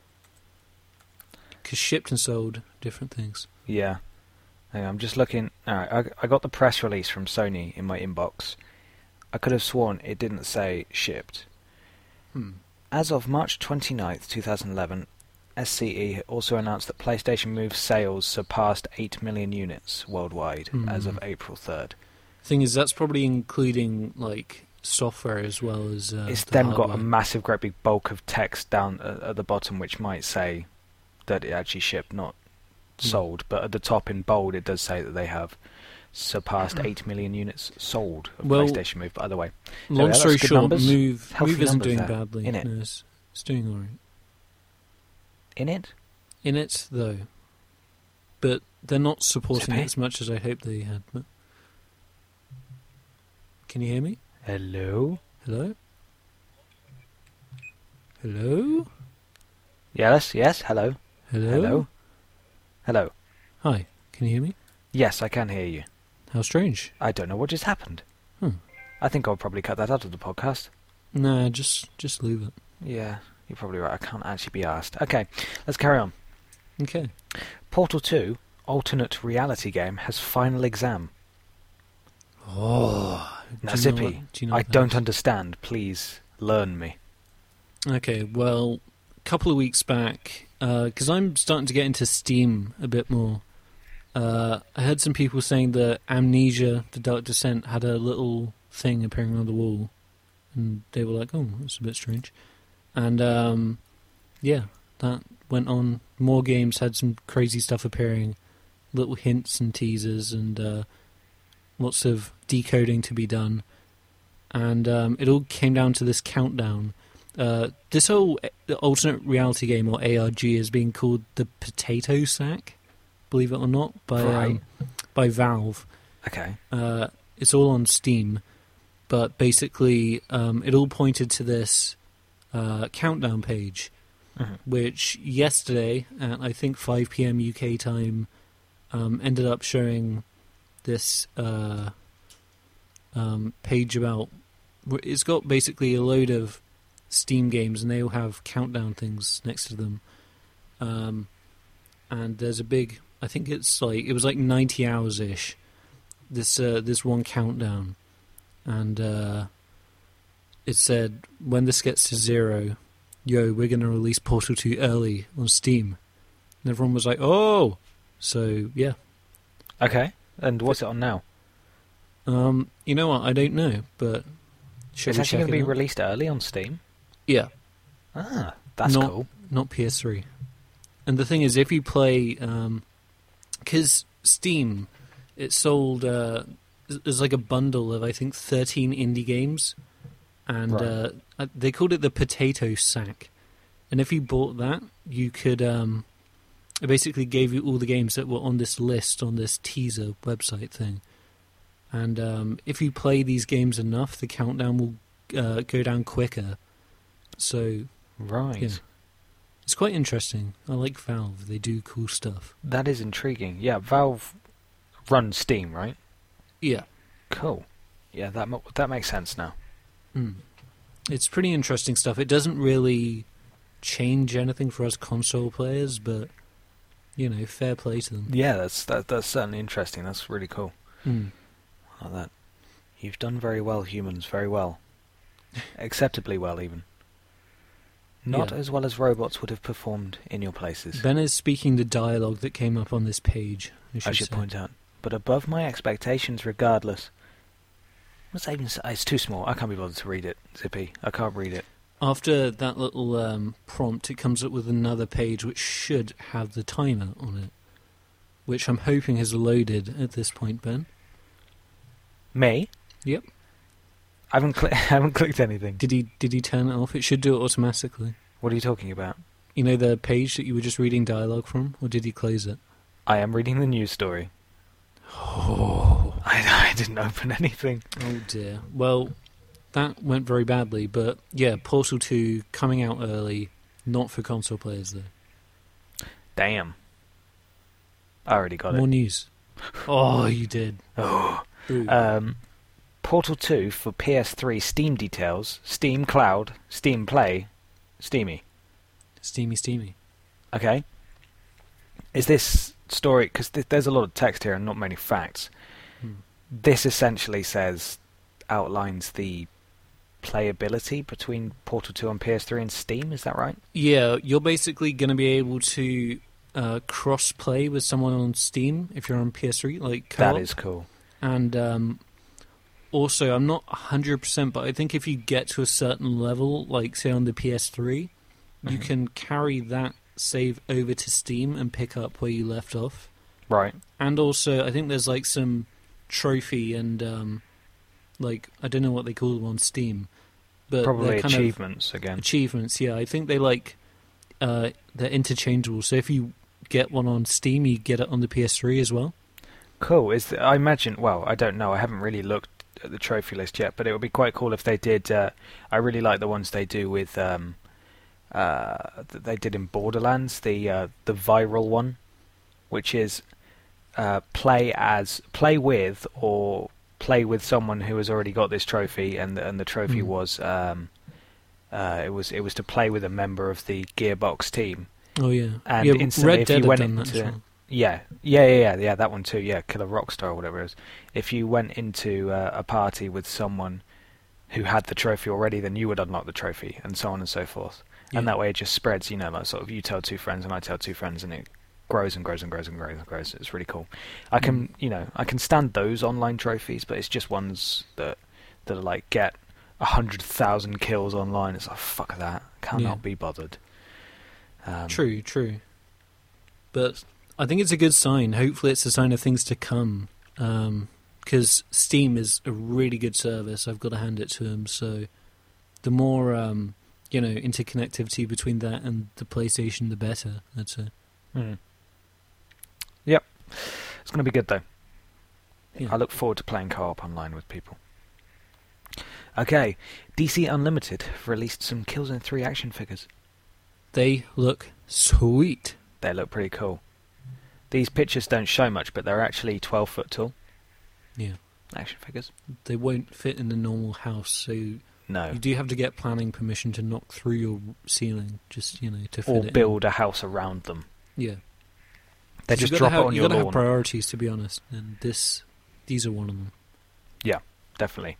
Because shipped and sold, different things. Yeah. Hang on, I'm just looking. Alright, I, I got the press release from Sony in my inbox. I could have sworn it didn't say shipped. Hmm. As of March twenty-ninth, twenty eleven, S C E also announced that PlayStation Move sales surpassed eight million units worldwide as of Hmm. April third. Thing is, that's probably including like software as well as. Uh, It's the then got a hardware. massive, great big bulk of text down at, at the bottom which might say that it actually shipped, not Hmm. sold. But at the top in bold, it does say that they have surpassed eight million units sold of Well, PlayStation Move. By the way, Long that's story good short, numbers. Move Healthy Move isn't numbers doing there, badly. innit? No, it's, it's doing alright. in it, In it, though. But they're not supporting Zippy? it as much as I hoped they had. But... Can you hear me? hello. Hello? Hello? Yes, yes. Hello, Hello? hello, hello. Hi, can you hear me? Yes, I can hear you. How strange. I don't know what just happened. Hmm. I think I'll probably cut that out of the podcast. Nah, just just leave it. Yeah, you're probably right. I can't actually be asked. Okay, let's carry on. Okay. Portal two alternate reality game has final exam. Oh. Now, Zippy, do you know I what that don't is? understand. Please learn me. Okay, well, a couple of weeks back, because I'm starting to get into Steam a bit more, uh, I heard some people saying that Amnesia, The Dark Descent, had a little thing appearing on the wall, and they were like, oh, that's a bit strange. And, um, yeah, that went on. More games had some crazy stuff appearing, little hints and teasers, and uh, lots of decoding to be done. And um, it all came down to this countdown. Uh, this whole alternate reality game, or A R G, is being called the Potato Sack, believe it or not, by Right. um, by Valve. Okay. Uh, it's all on Steam, but basically um, it all pointed to this uh, countdown page, Mhm. which yesterday at I think five p.m. U K time um, ended up showing this uh, um, page about. It's got basically a load of Steam games, and they all have countdown things next to them. Um, and there's a big, I think it's like it was like ninety hours ish. This uh, this one countdown, and uh, it said when this gets to zero, yo, we're gonna release Portal two early on Steam. And everyone was like, oh, so yeah. Okay. And what's it on now? Um, you know what? I don't know, but should It's we actually check going to it be out? released early on Steam. Yeah. Ah, that's Not- cool. Not P S three. And the thing is, if you play... Because Steam, it sold... Uh, there's like a bundle of I think thirteen indie games, and Right. uh, uh, they called it the Potato Sack. And if you bought that, you could. Um, it basically gave you all the games that were on this list on this teaser website thing. And um, if you play these games enough, the countdown will uh, go down quicker. So Right. yeah. It's quite interesting. I like Valve. They do cool stuff. That is intriguing. Yeah, Valve runs Steam, right? Yeah. Cool. Yeah, that mo- that makes sense now. Mm. It's pretty interesting stuff. It doesn't really change anything for us console players, but, you know, fair play to them. Yeah, that's that, that's certainly interesting. That's really cool. Mm. I like that. You've done very well, humans. Very well. Acceptably well, even. Not Yeah. as well as robots would have performed in your places. Ben is speaking the dialogue that came up on this page. I should, I should say. point out. But above my expectations regardless. What's that even say? It's too small. I can't be bothered to read it, Zippy. I can't read it. After that little um, prompt, it comes up with another page which should have the timer on it, which I'm hoping has loaded at this point, Ben. Me? Yep. I haven't, cli- I haven't clicked anything. Did he did he turn it off? It should do it automatically. What are you talking about? You know the page that you were just reading dialogue from, or did he close it? I am reading the news story. Oh. I, I didn't open anything. Oh dear. Well, that went very badly, but yeah, Portal two coming out early, not for console players though. Damn. I already got More it. news. Oh, you did. Oh. Ooh. Um, Portal two for P S three Steam details, Steam Cloud, Steam Play, Steamy. Steamy, steamy. Okay. Is this story, because th- there's a lot of text here and not many facts. Hmm. This essentially says, outlines the playability between Portal two on P S three and Steam, is that right? Yeah, you're basically going to be able to uh, cross-play with someone on Steam if you're on P S three, like co-op. That is cool. And um, also, I'm not one hundred percent, but I think if you get to a certain level, like say on the P S three, you Mhm. can carry that save over to Steam and pick up where you left off. Right. And also, I think there's like some trophy and um, like I don't know what they call them on Steam, but Probably they're kind achievements of again. achievements. Yeah, I think they like uh, they're interchangeable. So if you get one on Steam, you get it on the P S three as well. Cool. Is the, I imagine, well, I don't know, I haven't really looked at the trophy list yet, but it would be quite cool if they did, uh, I really like the ones they do with, um, uh, that they did in Borderlands, the uh, the viral one, which is uh, play as, play with, or play with someone who has already got this trophy, and the, and the trophy Mm. was, um, uh, it was it was to play with a member of the Gearbox team. Oh yeah, And yeah. instantly, Red if Dead you have went done that as into- well. Yeah, yeah, yeah, yeah, yeah, that one too. Yeah, Killer Rockstar or whatever it is. If you went into uh, a party with someone who had the trophy already, then you would unlock the trophy, and so on and so forth. And Yeah. that way it just spreads. You know, like sort of you tell two friends and I tell two friends, and it grows and grows and grows and grows and grows. It's really cool. I can, Mm. you know, I can stand those online trophies, but it's just ones that that are like get a hundred thousand kills online. It's like fuck that. Cannot Yeah. be bothered. Um, True, true. But I think it's a good sign. Hopefully it's a sign of things to come. Because Steam is a really good service. I've got to hand it to them. So the more, um, you know, interconnectivity between that and the PlayStation, the better, I'd say. Mm. Yep. It's going to be good, though. Yeah. I look forward to playing co-op online with people. Okay, D C Unlimited have released some Killzone three action figures. They look sweet. They look pretty cool. These pictures don't show much, but they're actually twelve foot tall Yeah. action figures. They won't fit in the normal house, so No. you do have to get planning permission to knock through your ceiling, just, you know, to fit Or it in. build a house around them. Yeah. They 'Cause just you've drop gotta have, it on you've your gotta lawn. have priorities, to be honest, and this, these are one of them. Definitely.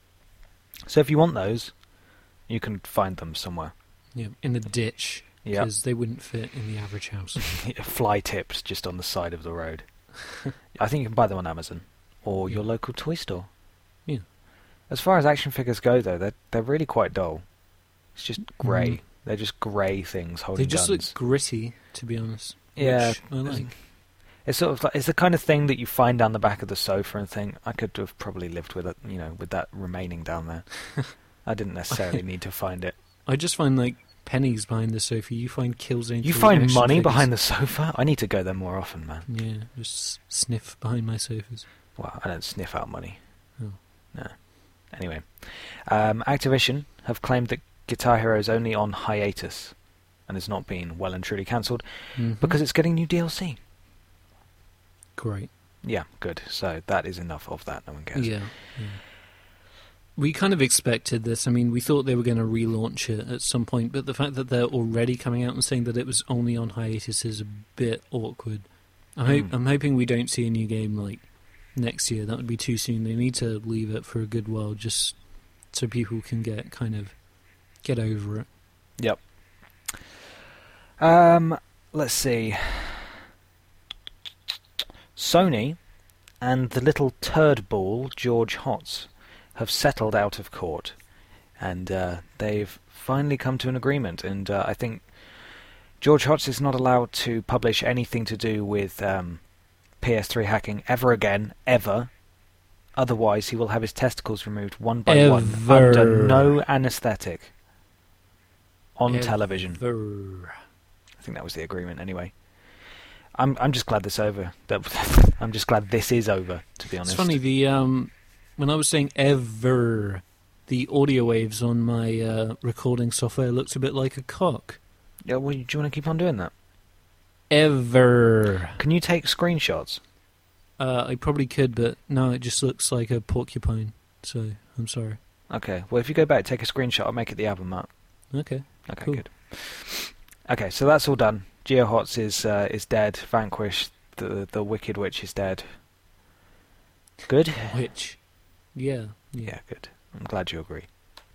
So if you want those, you can find them somewhere. Yeah, in the ditch, Yeah. because they wouldn't fit in the average house. Fly tips just on the side of the road. I think you can buy them on Amazon or your Yeah. local toy store. Yeah. As far as action figures go, though, they're they're really quite dull. It's just grey. Mm. They're just grey things holding They just guns. look gritty, to be honest. Yeah, which I like. It's sort of like, it's the kind of thing that you find down the back of the sofa and think, I could have probably lived with it, you know, with that remaining down there. I didn't necessarily need to find it. I just find like pennies behind the sofa. You find kills Angel. You find action money figures. behind the sofa? I need to go there more often, man. Yeah, just sniff behind my sofas. Well, I don't sniff out money. Oh. No. Anyway, um, Activision have claimed that Guitar Hero is only on hiatus and has not been well and truly cancelled Mm-hmm. because it's getting new D L C. Great. Yeah, good. So that is enough of that. No one cares. Yeah, yeah. We kind of expected this. I mean, we thought they were going to relaunch it at some point, but the fact that they're already coming out and saying that it was only on hiatus is a bit awkward. I hope, Mm. I'm hoping we don't see a new game like next year. That would be too soon. They need to leave it for a good while, just so people can get kind of get over it. Yep. Um, let's see. Sony and the little turd ball George Hotz have settled out of court, and uh, they've finally come to an agreement. And uh, I think George Hotz is not allowed to publish anything to do with um, P S three hacking ever again, ever. Otherwise, he will have his testicles removed one by Ever. one under no anaesthetic on Ever. television. I think that was the agreement, anyway. I'm I'm just glad this over. That I'm just glad this is over. To be honest, It's funny, the um, when I was saying ever, the audio waves on my uh, recording software looked a bit like a cock. Yeah, well, do you want to keep on doing that? Ever. Can you take screenshots? Uh, I probably could, but no, it just looks like a porcupine. So I'm sorry. Okay. Well, if you go back, take a screenshot. I'll make it the album art. Okay. Okay, Cool. good. Okay, so that's all done. GeoHotz is uh, is dead. Vanquish, the the Wicked Witch, is dead. Good. Which, yeah, yeah. Yeah, good. I'm glad you agree.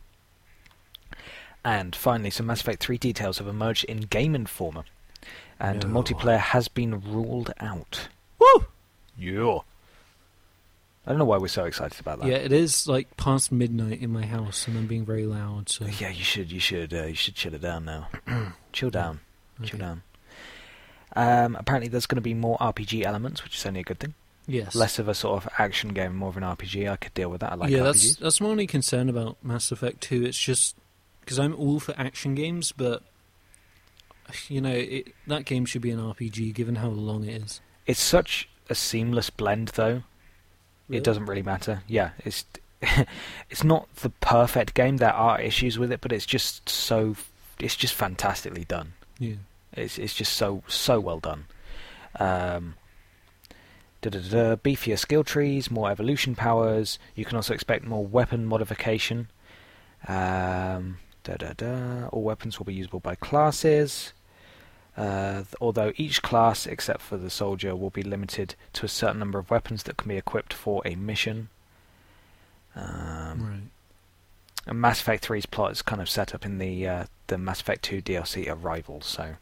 And finally, some Mass Effect three details have emerged in Game Informer, and No. multiplayer has been ruled out. Woo! Yeah. I don't know why we're so excited about that. Yeah, it is like past midnight in my house, and I'm being very loud. So Yeah, you should you should uh, you should chill it down now. Chill down. Okay. Chill down. Um, apparently, there's going to be more R P G elements, which is only a good thing. Yes. Less of a sort of action game, more of an R P G. I could deal with that. I like yeah, R P Gs. that's that's my only concern about Mass Effect two. It's just because I'm all for action games, but you know it, that game should be an R P G, given how long it is. It's such a seamless blend, though. Really? It doesn't really matter. Yeah, it's it's not the perfect game. There are issues with it, but it's just so it's just fantastically done. Yeah. It's it's just so so well done. Um, da-da-da-da, beefier skill trees, more evolution powers. You can also expect more weapon modification. Um, da-da-da, all weapons will be usable by classes. Uh, th- although each class, except for the soldier, will be limited to a certain number of weapons that can be equipped for a mission. Um, Right. and Mass Effect three's plot is kind of set up in the uh, the Mass Effect two D L C Arrival, so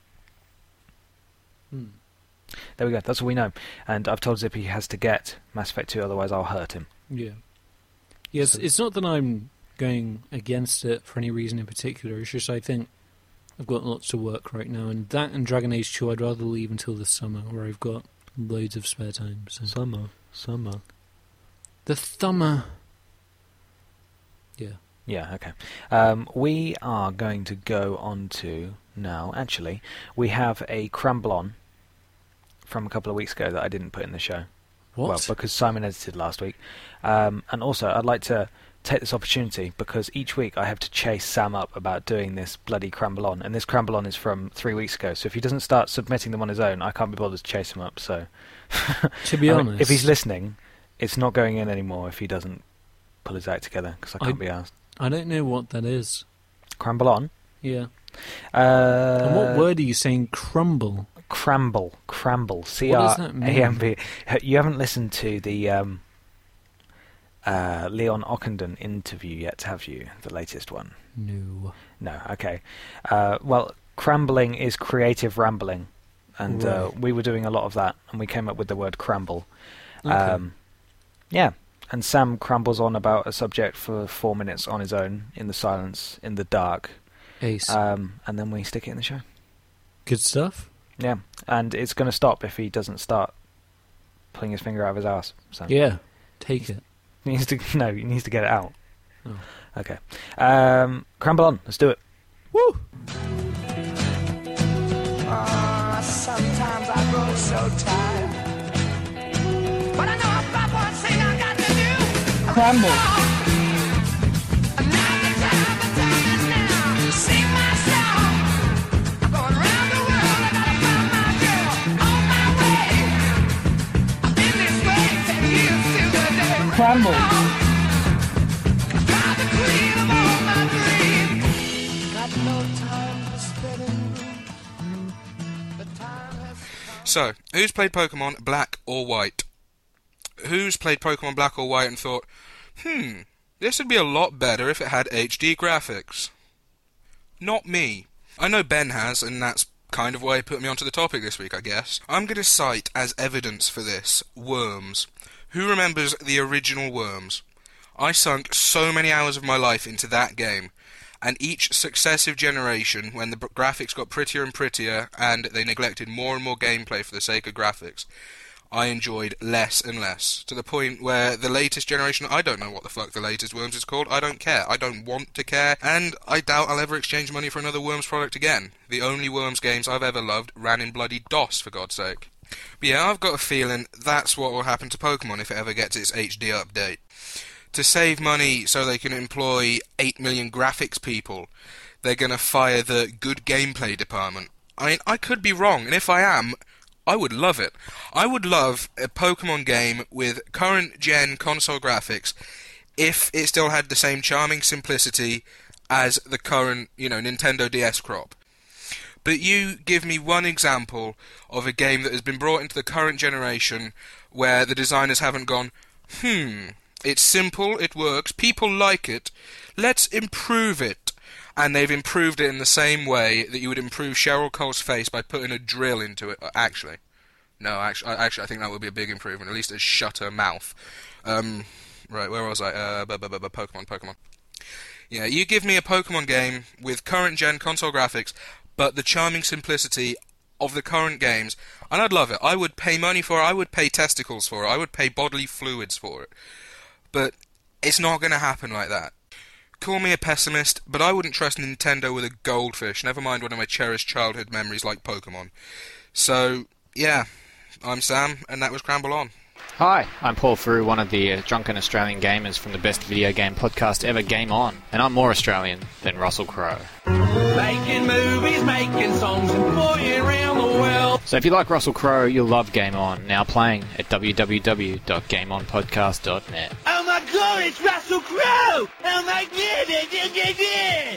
Hmm. there we go. That's all we know. And I've told Zippy he has to get Mass Effect two, otherwise I'll hurt him. Yeah. Yes, So- it's not that I'm going against it for any reason in particular. It's just I think I've got lots to work right now, and that and Dragon Age two I'd rather leave until the summer, where I've got loads of spare time. So. Summer, summer. The thumber. Yeah. Yeah, okay. Um, we are going to go on to now. Actually, we have a Cramblon from a couple of weeks ago that I didn't put in the show. What? Well, because Simon edited last week. Um, and also, I'd like to take this opportunity because each week I have to chase Sam up about doing this bloody Cramblon, and this Cramblon is from three weeks ago. So if he doesn't start submitting them on his own, I can't be bothered to chase him up. So, to be I mean, honest, if he's listening, it's not going in anymore if he doesn't pull his act together because I can't I- be asked. I don't know what that is. Cramblon. Yeah. Uh, and what word are you saying? Crumble. Cramble, Cramble, C What R does that mean? A M B. You haven't listened to the um, uh, Leon Ockenden interview yet, have you? The latest one? No. No, okay. Uh, well, crambling is creative rambling, and uh, Right. we were doing a lot of that, and we came up with the word cramble. Okay. Um, yeah, and Sam crambles on about a subject for four minutes on his own, in the silence, in the dark, Ace. um, and then we stick it in the show. Good stuff. Yeah, and it's going to stop if he doesn't start pulling his finger out of his ass. So. Yeah, take it. He needs to no, he needs to get it out. Oh. Okay, um, Cramble on. Let's do it. Woo! Uh, sometimes I grow so tired, but I know I've got one thing I got to do. Cramble. Now the time, the time is now. Sing my song. I'm going round the world. I gotta find my girl on my way. I've been this way ten years till the day. Cramble. I'm the queen of all my dreams. Got no time for spinning. The time has come. So, who's played Pokemon Black or White? Who's played Pokemon Black or White and thought, hmm, this would be a lot better if it had H D graphics? Not me. I know Ben has, and that's kind of why he put me onto the topic this week, I guess. I'm going to cite as evidence for this Worms. Who remembers the original Worms? I sunk so many hours of my life into that game, and each successive generation, when the b- graphics got prettier and prettier, and they neglected more and more gameplay for the sake of graphics, I enjoyed less and less, to the point where the latest generation, I don't know what the fuck the latest Worms is called, I don't care, I don't want to care, and I doubt I'll ever exchange money for another Worms product again. The only Worms games I've ever loved ran in bloody DOS, for God's sake. But yeah, I've got a feeling that's what will happen to Pokemon if it ever gets its H D update. To save money so they can employ eight million graphics people, they're going to fire the good gameplay department. I mean, I could be wrong, and if I am, I would love it. I would love a Pokemon game with current-gen console graphics if it still had the same charming simplicity as the current, you know, Nintendo D S crop. But you give me one example of a game that has been brought into the current generation where the designers haven't gone, hmm, it's simple, it works, people like it, let's improve it. And they've improved it in the same way that you would improve Cheryl Cole's face by putting a drill into it. Actually, no, actually, actually, I think that would be a big improvement. At least it shut her mouth. Um, right, where was I? Uh, bu- bu- bu- bu- Pokemon, Pokemon. Yeah, you give me a Pokemon game with current-gen console graphics, but the charming simplicity of the current games, and I'd love it. I would pay money for it. I would pay testicles for it. I would pay bodily fluids for it. But it's not going to happen like that. Call me a pessimist, but I wouldn't trust Nintendo with a goldfish, never mind one of my cherished childhood memories like Pokemon. So, yeah, I'm Sam, and that was Cramble On. Hi, I'm Paul Frew, one of the uh, drunken Australian gamers from the best video game podcast ever, Game On, and I'm more Australian than Russell Crowe. Making movies, making songs, and flying around the world. So if you like Russell Crowe, you'll love Game On, now playing at w w w dot game on podcast dot net. Oh my god, it's Russell Crowe! Oh my god, yeah, yeah, yeah.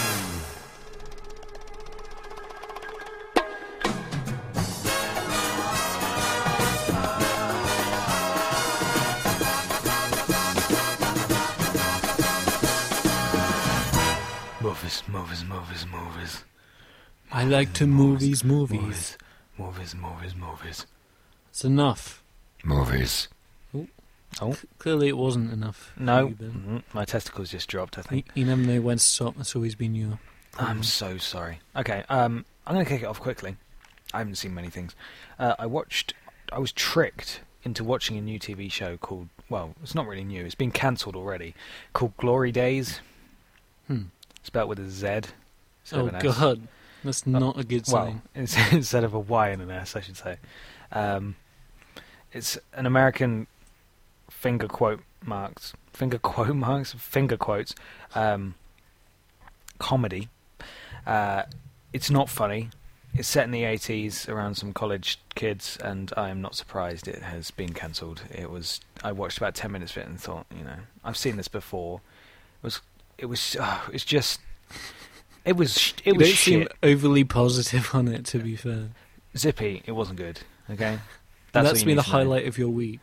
Movies, movies, movies, movies. I like to movies, movies. Movies, movies, movies. It's enough. Movies. Oh. Oh. C- clearly it wasn't enough. for No, you, Ben. mm, my testicles just dropped, I You, think. you never know when to stop. That's always been your... I'm so sorry. Okay, um, I'm going to kick it off quickly. I haven't seen many things. Uh, I watched... I was tricked into watching a new T V show called... Well, it's not really new. It's been cancelled already. Called Glory Days. Hmm. Spelled with a Z. instead Oh, of an S. God. That's not a good Well, sign. it's, instead of a Y and an S, I should say. Um, it's an American finger quote marks, finger quote marks, finger quotes, um, comedy. Uh, it's not funny. It's set in the eighties around some college kids, and I am not surprised it has been cancelled. It was. I watched about ten minutes of it and thought, you know, I've seen this before. It was. It was. Uh, it's just. It was. It you was don't seem shit. overly positive on it, to be fair. Zippy. It wasn't good. Okay. That's, all that's you been need the to know. highlight of your week.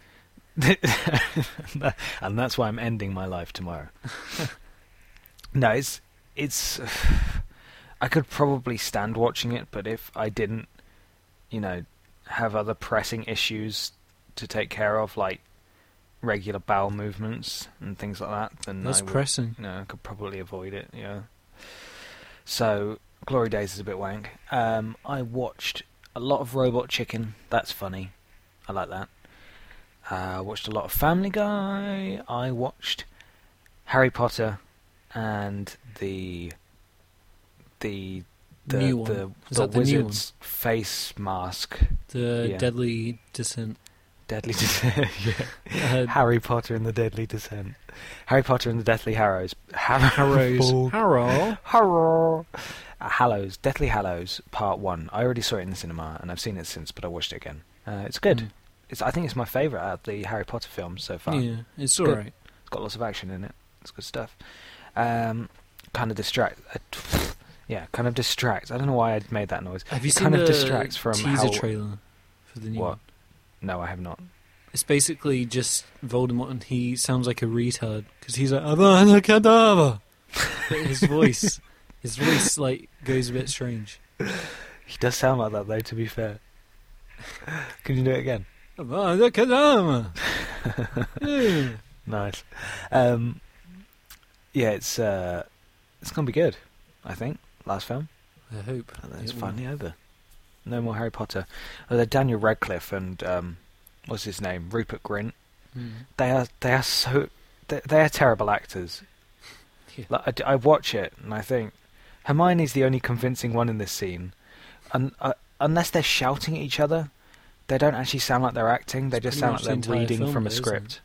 And that's why I'm ending my life tomorrow. No, it's it's. I could probably stand watching it, but if I didn't, you know, have other pressing issues to take care of, like regular bowel movements and things like that, then That's I would, pressing. You know, I could probably avoid it. Yeah. So, Glory Days is a bit wank. Um, I watched a lot of Robot Chicken. That's funny. I like that. I uh, watched a lot of Family Guy. I watched Harry Potter and the the the New one. the, Is the that the new one? wizard's face mask. The Yeah. Deadly Descent. Deadly Descent. yeah. Uh, Harry Potter and the Deadly Descent. Harry Potter and the Deathly Harrows. Har- Harrows. Harrow. Harrow. Uh, Hallows. Deathly Hallows Part One. I already saw it in the cinema, and I've seen it since, but I watched it again. Uh, it's good. Mm. It's. I think it's my favourite out of the Harry Potter films so far. Yeah, it's Good. alright. It's got lots of action in it. It's good stuff. Um, kind of distract. Uh, yeah, kind of distracts. I don't know why I made that noise. Have you It seen kind the of distracts from teaser how- trailer for the new What? one? No, I have not. It's basically just Voldemort, and he sounds like a retard because he's like Avada Kedavra. But his voice, his voice like goes a bit strange. He does sound like that, though. To be fair, can you do it again? Avada Kedavra. Yeah. Nice. Um, yeah, it's uh, it's gonna be good. I think last film. I hope. And then it's it will. finally over. No more Harry Potter. Although Daniel Radcliffe and um, what's his name, Rupert Grint. Mm. They are they are so they, they are terrible actors. Yeah. Like, I, d- I watch it and I think Hermione's the only convincing one in this scene, and uh, unless they're shouting at each other, they don't actually sound like they're acting. They It's just pretty sound much like the they're entire reading film, from a though, isn't script.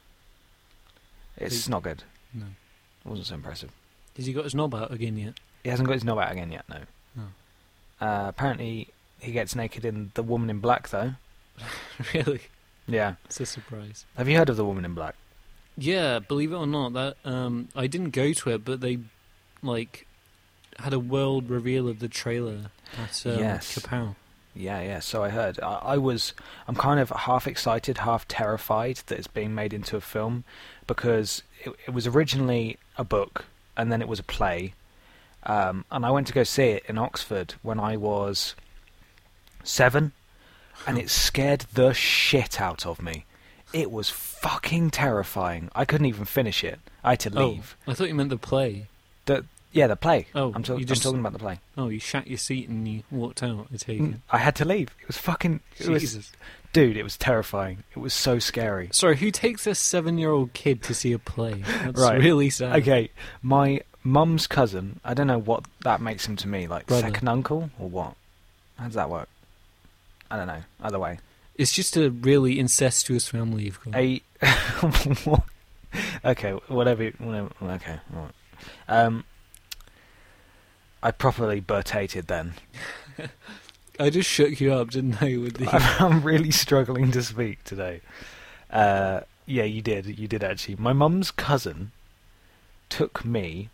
It's They- not good. No. It wasn't so impressive. Has he got his knob out again yet? He hasn't got his knob out again yet. No. Oh. Uh, apparently, he gets naked in The Woman in Black, though. Really? Yeah. It's a surprise. Have you heard of The Woman in Black? Yeah, believe it or not, that um, I didn't go to it, but they like had a world reveal of the trailer at um, Yes. Kapow. Yeah, yeah. So I heard. I, I was. I'm kind of half excited, half terrified that it's being made into a film, because it, it was originally a book and then it was a play, um, and I went to go see it in Oxford when I was seven, and it scared the shit out of me. It was fucking terrifying. I couldn't even finish it. I had to leave. Oh, I thought you meant the play. The yeah, the play. Oh, I'm, talk- you just- I'm talking about the play. Oh, you shat your seat and you walked out. I take Mm, it. I had to leave. It was fucking. It was, Jesus. dude, it was terrifying. It was so scary. Sorry, who takes a seven-year-old kid to see a play? That's Right. really sad. Okay, my mum's cousin. I don't know what that makes him to me. Like Brother. second uncle or what? How does that work? I don't know. Either way, It's just a really incestuous family you've got. a. okay, whatever. whatever okay, all right. Um, I properly burtated then. I just shook you up, didn't I? With the I'm really struggling to speak today. Uh, yeah, you did. You did actually. My mum's cousin took me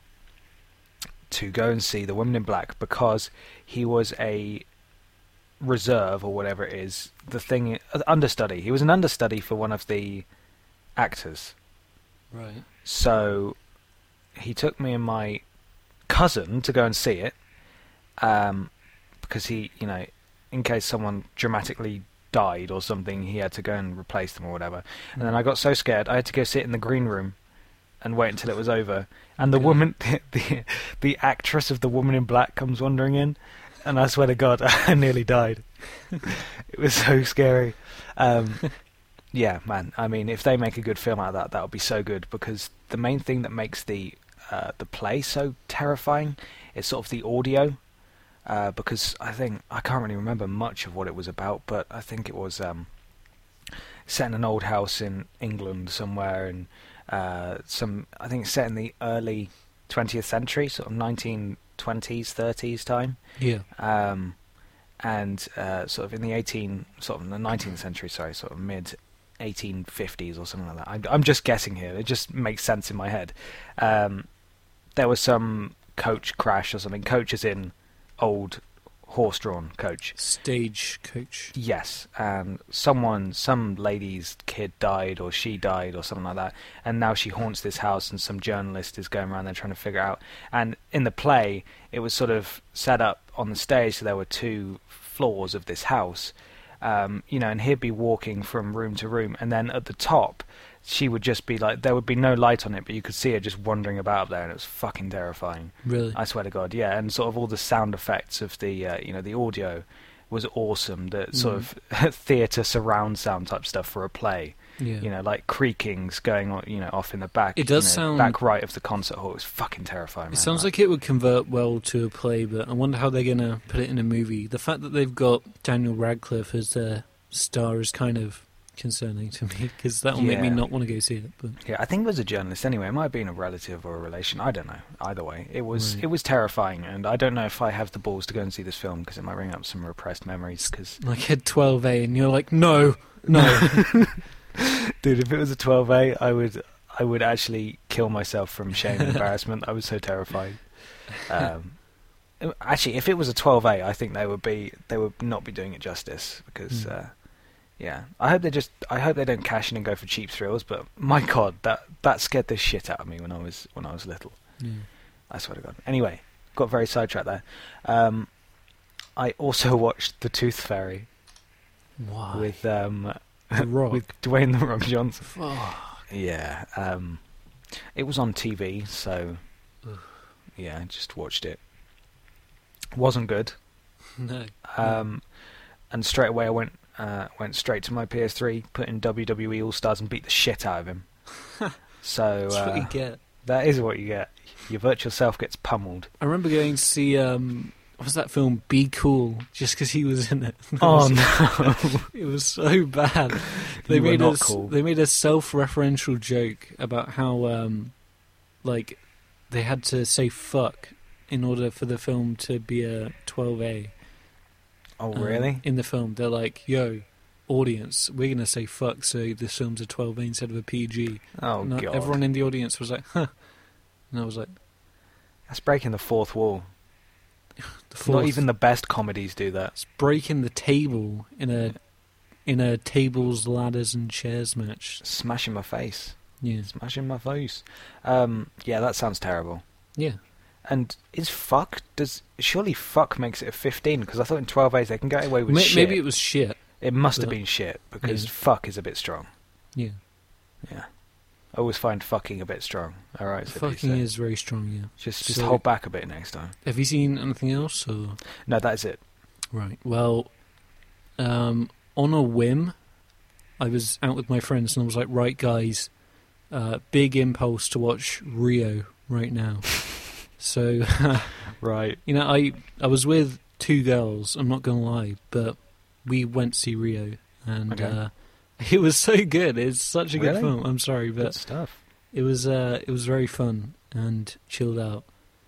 to go and see The Woman in Black because he was a reserve or whatever it is. The thing, uh, understudy. He was an understudy for one of the actors. right. So he took me and my cousin to go and see it, um, because he, you know, in case someone dramatically died or something, he had to go and replace them or whatever. And then I got so scared, I had to go sit in the green room and wait until it was over. And the Okay. woman, the the actress of The Woman in Black comes wandering in, and I swear to God, I nearly died. It was so scary. Um, yeah, man. I mean, if they make a good film out of that, that would be so good, because the main thing that makes the uh, the play so terrifying is sort of the audio. Uh, because I think I can't really remember much of what it was about, but I think it was um, set in an old house in England somewhere, and uh, some I think it's set in the early twentieth century, sort of nineteen twenties, thirties time. Yeah. Um, and uh, sort of in the eighteen, sort of in the nineteenth century, sorry, sort of mid eighteen fifties or something like that. I'm, I'm just guessing here. It just makes sense in my head. Um, there was some coach crash or something. Coach is in old horse-drawn coach. Stage coach. Yes, and someone, some lady's kid died, or she died, or something like that, and now she haunts this house, and some journalist is going around there trying to figure out. And in the play, it was sort of set up on the stage, so there were two floors of this house, um, you know, and he'd be walking from room to room, and then at the top, she would just be like, there would be no light on it, but you could see her just wandering about up there, and it was fucking terrifying. Really? I swear to God, yeah, and sort of all the sound effects of the, uh, you know, the audio was awesome. That sort of theatre surround sound type stuff for a play. Yeah. You know, like creakings going on, you know, off in the back. It does you know, sound- back right of the concert hall. It's fucking terrifying. It man. sounds like it would convert well to a play, but I wonder how they're going to put it in a movie. The fact that they've got Daniel Radcliffe as their star is kind of concerning to me, because that will make me Yeah. not want to go see it. But Yeah, I think it was a journalist anyway. It might have been a relative or a relation. I don't know. Either way, it was Right. it was terrifying, and I don't know if I have the balls to go and see this film because it might bring up some repressed memories. Because like at twelve A, and you're like, no, no. dude, if it was a twelve A, I would I would actually kill myself from shame and embarrassment. I was so terrified. Um, actually, if it was a twelve A, I think they would be they would not be doing it justice because. Mm. Uh, Yeah, I hope they just. I hope they don't cash in and go for cheap thrills. But my God, that that scared the shit out of me when I was when I was little. Yeah. I swear to God. Anyway, got very sidetracked there. Um, I also watched The Tooth Fairy Why? with um, The Rock. with Dwayne the Rock Johnson. Oh, Yeah, um, it was on T V, so Ugh. yeah, I just watched it. Wasn't good. no. Um, and straight away I went uh, went straight to my P S three, put in W W E All Stars and beat the shit out of him. So That's what you uh, get. that is what you get. Your virtual self gets pummeled. I remember going to see, um, what was that film, Be Cool, just because he was in it. Oh no! no! It was so bad. They You were made not a, s- cool. They made a self-referential joke about how, um, like, they had to say fuck in order for the film to be a twelve A. Oh Um, really? in the film, they're like, yo, audience, we're going to say fuck so this film's a twelve A instead of a P G. Oh And God! everyone in the audience was like, huh. And I was like, That's breaking the fourth wall. the fourth, Not even the best comedies do that. it's breaking the table in a in a tables, ladders, and chairs match. Smashing my face. Yeah, Smashing my face. Um, yeah, that sounds terrible. yeah. And is fuck does surely fuck makes it a fifteen? Because I thought in twelve A's they can get away with May- shit. Maybe it was shit. It must have but- been shit because Yeah. fuck is a bit strong. Yeah, Yeah, I always find fucking a bit strong. All right, so fucking is very strong. Yeah. just just So- hold back a bit next time. Have you seen anything else? Or No, that's it. right? Well, um, on a whim, I was out with my friends and I was like, right, guys, uh, big impulse to watch Rio right now. So, Right. you know, I I was with two girls. I'm not gonna lie, but we went to see Rio, and Okay. uh, it was so good. It's such a good Really? film. I'm sorry, Good but stuff. it was uh, it was very fun and chilled out.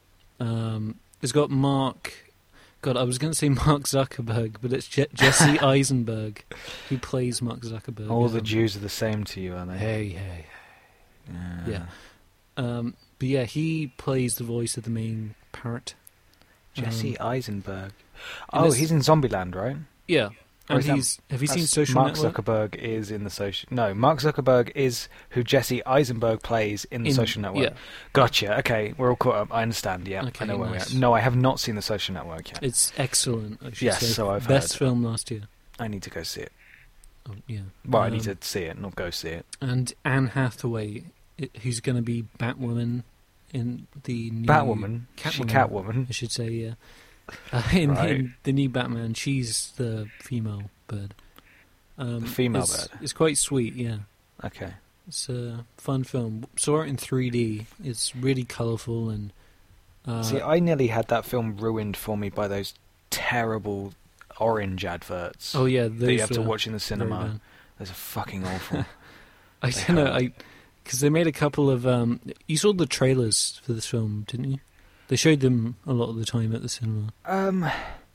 Um, it's got Mark. God, I was going to say Mark Zuckerberg, but it's Je- Jesse Eisenberg who plays Mark Zuckerberg. All the Um, Jews are the same to you, aren't they? Hey, hey. Yeah. Yeah. Um, but yeah, he plays the voice of the main parrot. Jesse Um, Eisenberg. in Oh, this- he's in Zombieland, right? Yeah, Or and is that- he's. Have you seen That's- Social Mark Network? Zuckerberg is in the social. No, Mark Zuckerberg is who Jesse Eisenberg plays in the In- Social Network. Yeah, Gotcha. Okay, we're all caught up. I understand. Yeah, Okay, I know where nice. we are. No, I have not seen the Social Network yet. it's excellent. I should Yes, say. so I've Best heard. film last year. I need to go see it. Oh, yeah. Well, I need Um, to see it, not go see it. And Anne Hathaway, i- who's going to be Batwoman in the new Batwoman. She Catwoman. Catwoman. I should say, yeah. Uh, in, Right. in the new Batman, she's the female bird. Um, The female it's, bird. It's quite sweet, yeah. Okay. It's a fun film. Saw it in three D. It's really colourful and. Uh, see, I nearly had that film ruined for me by those terrible orange adverts oh yeah, that you have those to were watch in the very cinema. bad. Those are fucking awful. I They don't know. hurt. I because they made a couple of. Um, you saw the trailers for this film, didn't you? They showed them a lot of the time at the cinema. Um,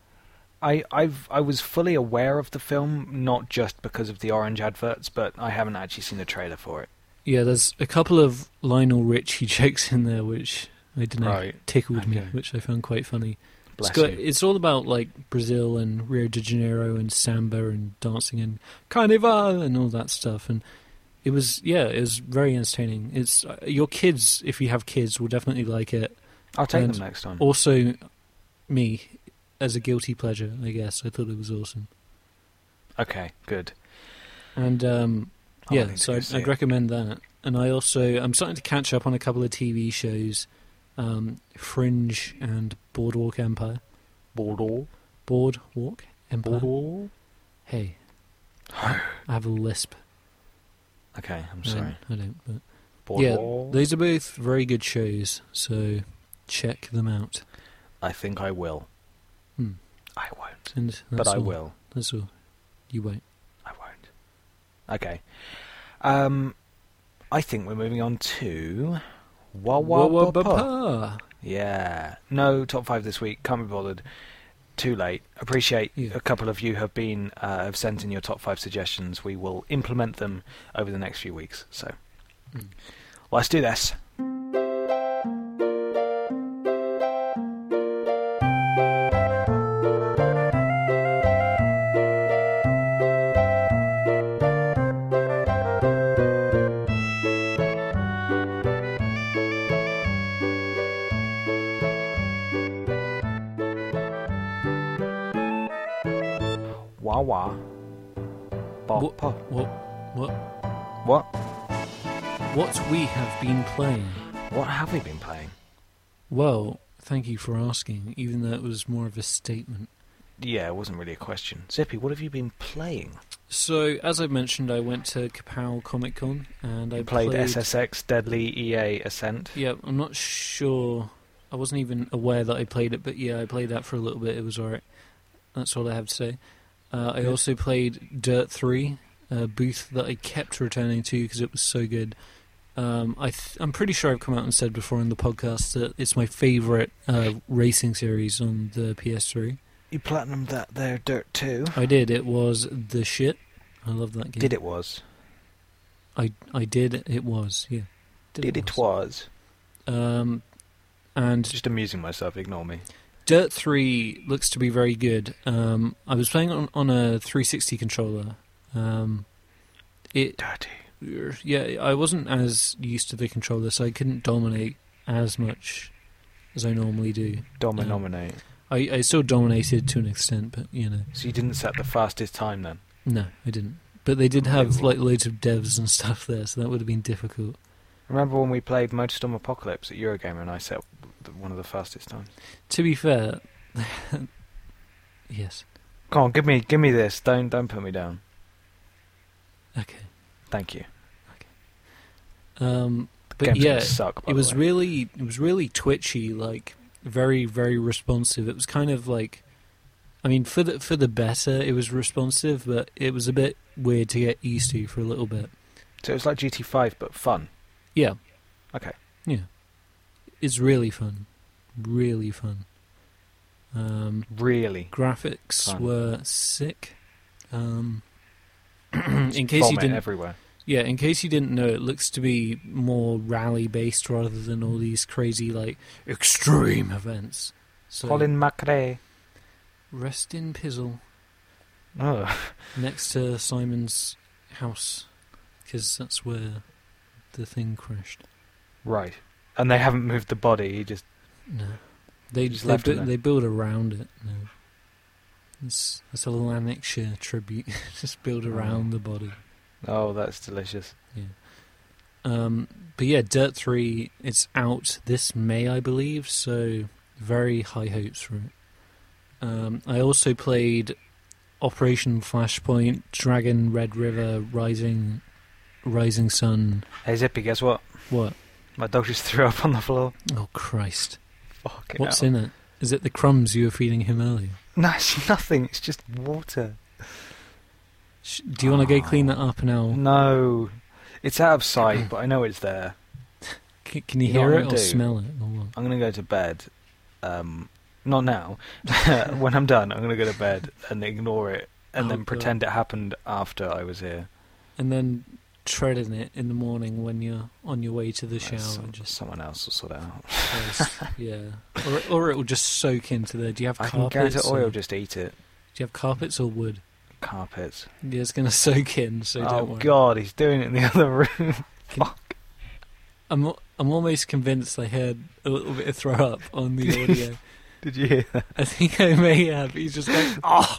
I I've I was fully aware of the film, not just because of the orange adverts, but I haven't actually seen the trailer for it. Yeah, there's a couple of Lionel Richie jokes in there, which I don't know Right. tickled me, Okay. which I found quite funny. Bless It's, got, you. it's all about like Brazil and Rio de Janeiro and samba and dancing and carnival and all that stuff. And it was yeah, it was very entertaining. It's uh, your kids, if you have kids, will definitely like it. I'll take and them next time. Also, me as a guilty pleasure, I guess. I thought it was awesome. Okay, good. And um, I'll yeah, need to so go I'd, see I'd it. recommend that. And I also I'm starting to catch up on a couple of T V shows, um, Fringe and Boardwalk Empire. Bordeaux. Boardwalk Empire. Hey, I have a lisp. Okay, I'm No, sorry. I don't. But yeah, those are both very good shows. So check them out. I think I will. Hmm. I won't. And that's But I all. will. That's all. You won't. I won't. Okay. Um, I think we're moving on to Wawa Wah, Papa. Papa. Yeah. No top five this week. Can't be bothered. Too late. Appreciate Yeah. a couple of you have been uh, have sent in your top five suggestions. We will implement them over the next few weeks. So Mm. let's do this. Wawa. What, Papa. what, what, What? what we have been playing? What have we been playing? Well, thank you for asking, even though it was more of a statement. Yeah, it wasn't really a question. Zippy, what have you been playing? So, as I mentioned, I went to Kapow Comic Con and I You played, played S S X Deadly E A Ascent. Yeah, I'm not sure. I wasn't even aware that I played it, but yeah, I played that for a little bit. It was alright. That's all I have to say. Uh, I Good. also played Dirt three, a booth that I kept returning to because it was so good. Um, I th- I'm pretty sure I've come out and said before in the podcast that it's my favourite uh, racing series on the P S three. You platinumed that there, Dirt two. I did. It was the shit. I love that game. Did it was. I I did. It was. Yeah. Did it was. Um, and Just amusing myself, ignore me. Dirt three looks to be very good. Um, I was playing on, on a three sixty controller. Um, it Dirty. yeah, I wasn't as used to the controller, so I couldn't dominate as much as I normally do. Dominominate. I, I still dominated to an extent, but you know, So you didn't set the fastest time then? no, I didn't. But they did have like loads of devs and stuff there, so that would have been difficult. Remember when we played Motorstorm Apocalypse at Eurogamer and I set the- one of the fastest times? To be fair, yes, Come on, give me, give me this. Don't, don't put me down. okay. Thank you. Um, The but game's yeah, gonna suck. By it the was way. really it was really twitchy, like very very responsive. It was kind of like, I mean, for the for the better, it was responsive, but it was a bit weird to get used to for a little bit. So it was like G T five, but fun. Yeah, Okay. yeah, it's really fun, really fun. Um, Really. graphics Fun. were sick. Um, in case you Vomit didn't, everywhere. yeah, in case you didn't know, it looks to be more rally based rather than all these crazy like extreme events. So, Colin McRae. rest in Pizzle Oh. next to Simon's house because that's where the thing crashed. Right. And they haven't moved the body, he just... No, they Just they, left it bu- there. they build around it. No, it's that's a Lanarkshire tribute. Just build around the body. Oh, that's delicious. Um, but yeah, Dirt three, it's out this May, I believe, so very high hopes for it. Um, I also played Operation Flashpoint, Dragon Red River, Rising, Rising Sun. Hey, Zippy, guess what? What? My dog just threw up on the floor. Oh, Christ. Fucking What's hell. in it? Is it the crumbs you were feeding him earlier? No, it's nothing. It's just water. Sh- Do you want to go clean that up now? No. It's out of sight, but I know it's there. C- can you You know hear what it I'm or gonna do? smell it? Or what? I'm going to go to bed. Um, not now. When I'm done, I'm going to go to bed and ignore it and Oh, then God. pretend it happened after I was here. And then treading it in the morning when you're on your way to the shower. Some- and just Someone else will sort it out. Christ, yeah, or or it will just soak into there. Do you have I can carpets? guarantee oil, or, just eat it. do you have carpets or wood? Carpets. Yeah, it's gonna soak in. So Oh, don't worry. God, he's doing it in the other room. Fuck. I'm al- I'm almost convinced I heard a little bit of throw up on the audio. Did you hear that? I think I may have. He's just like, oh,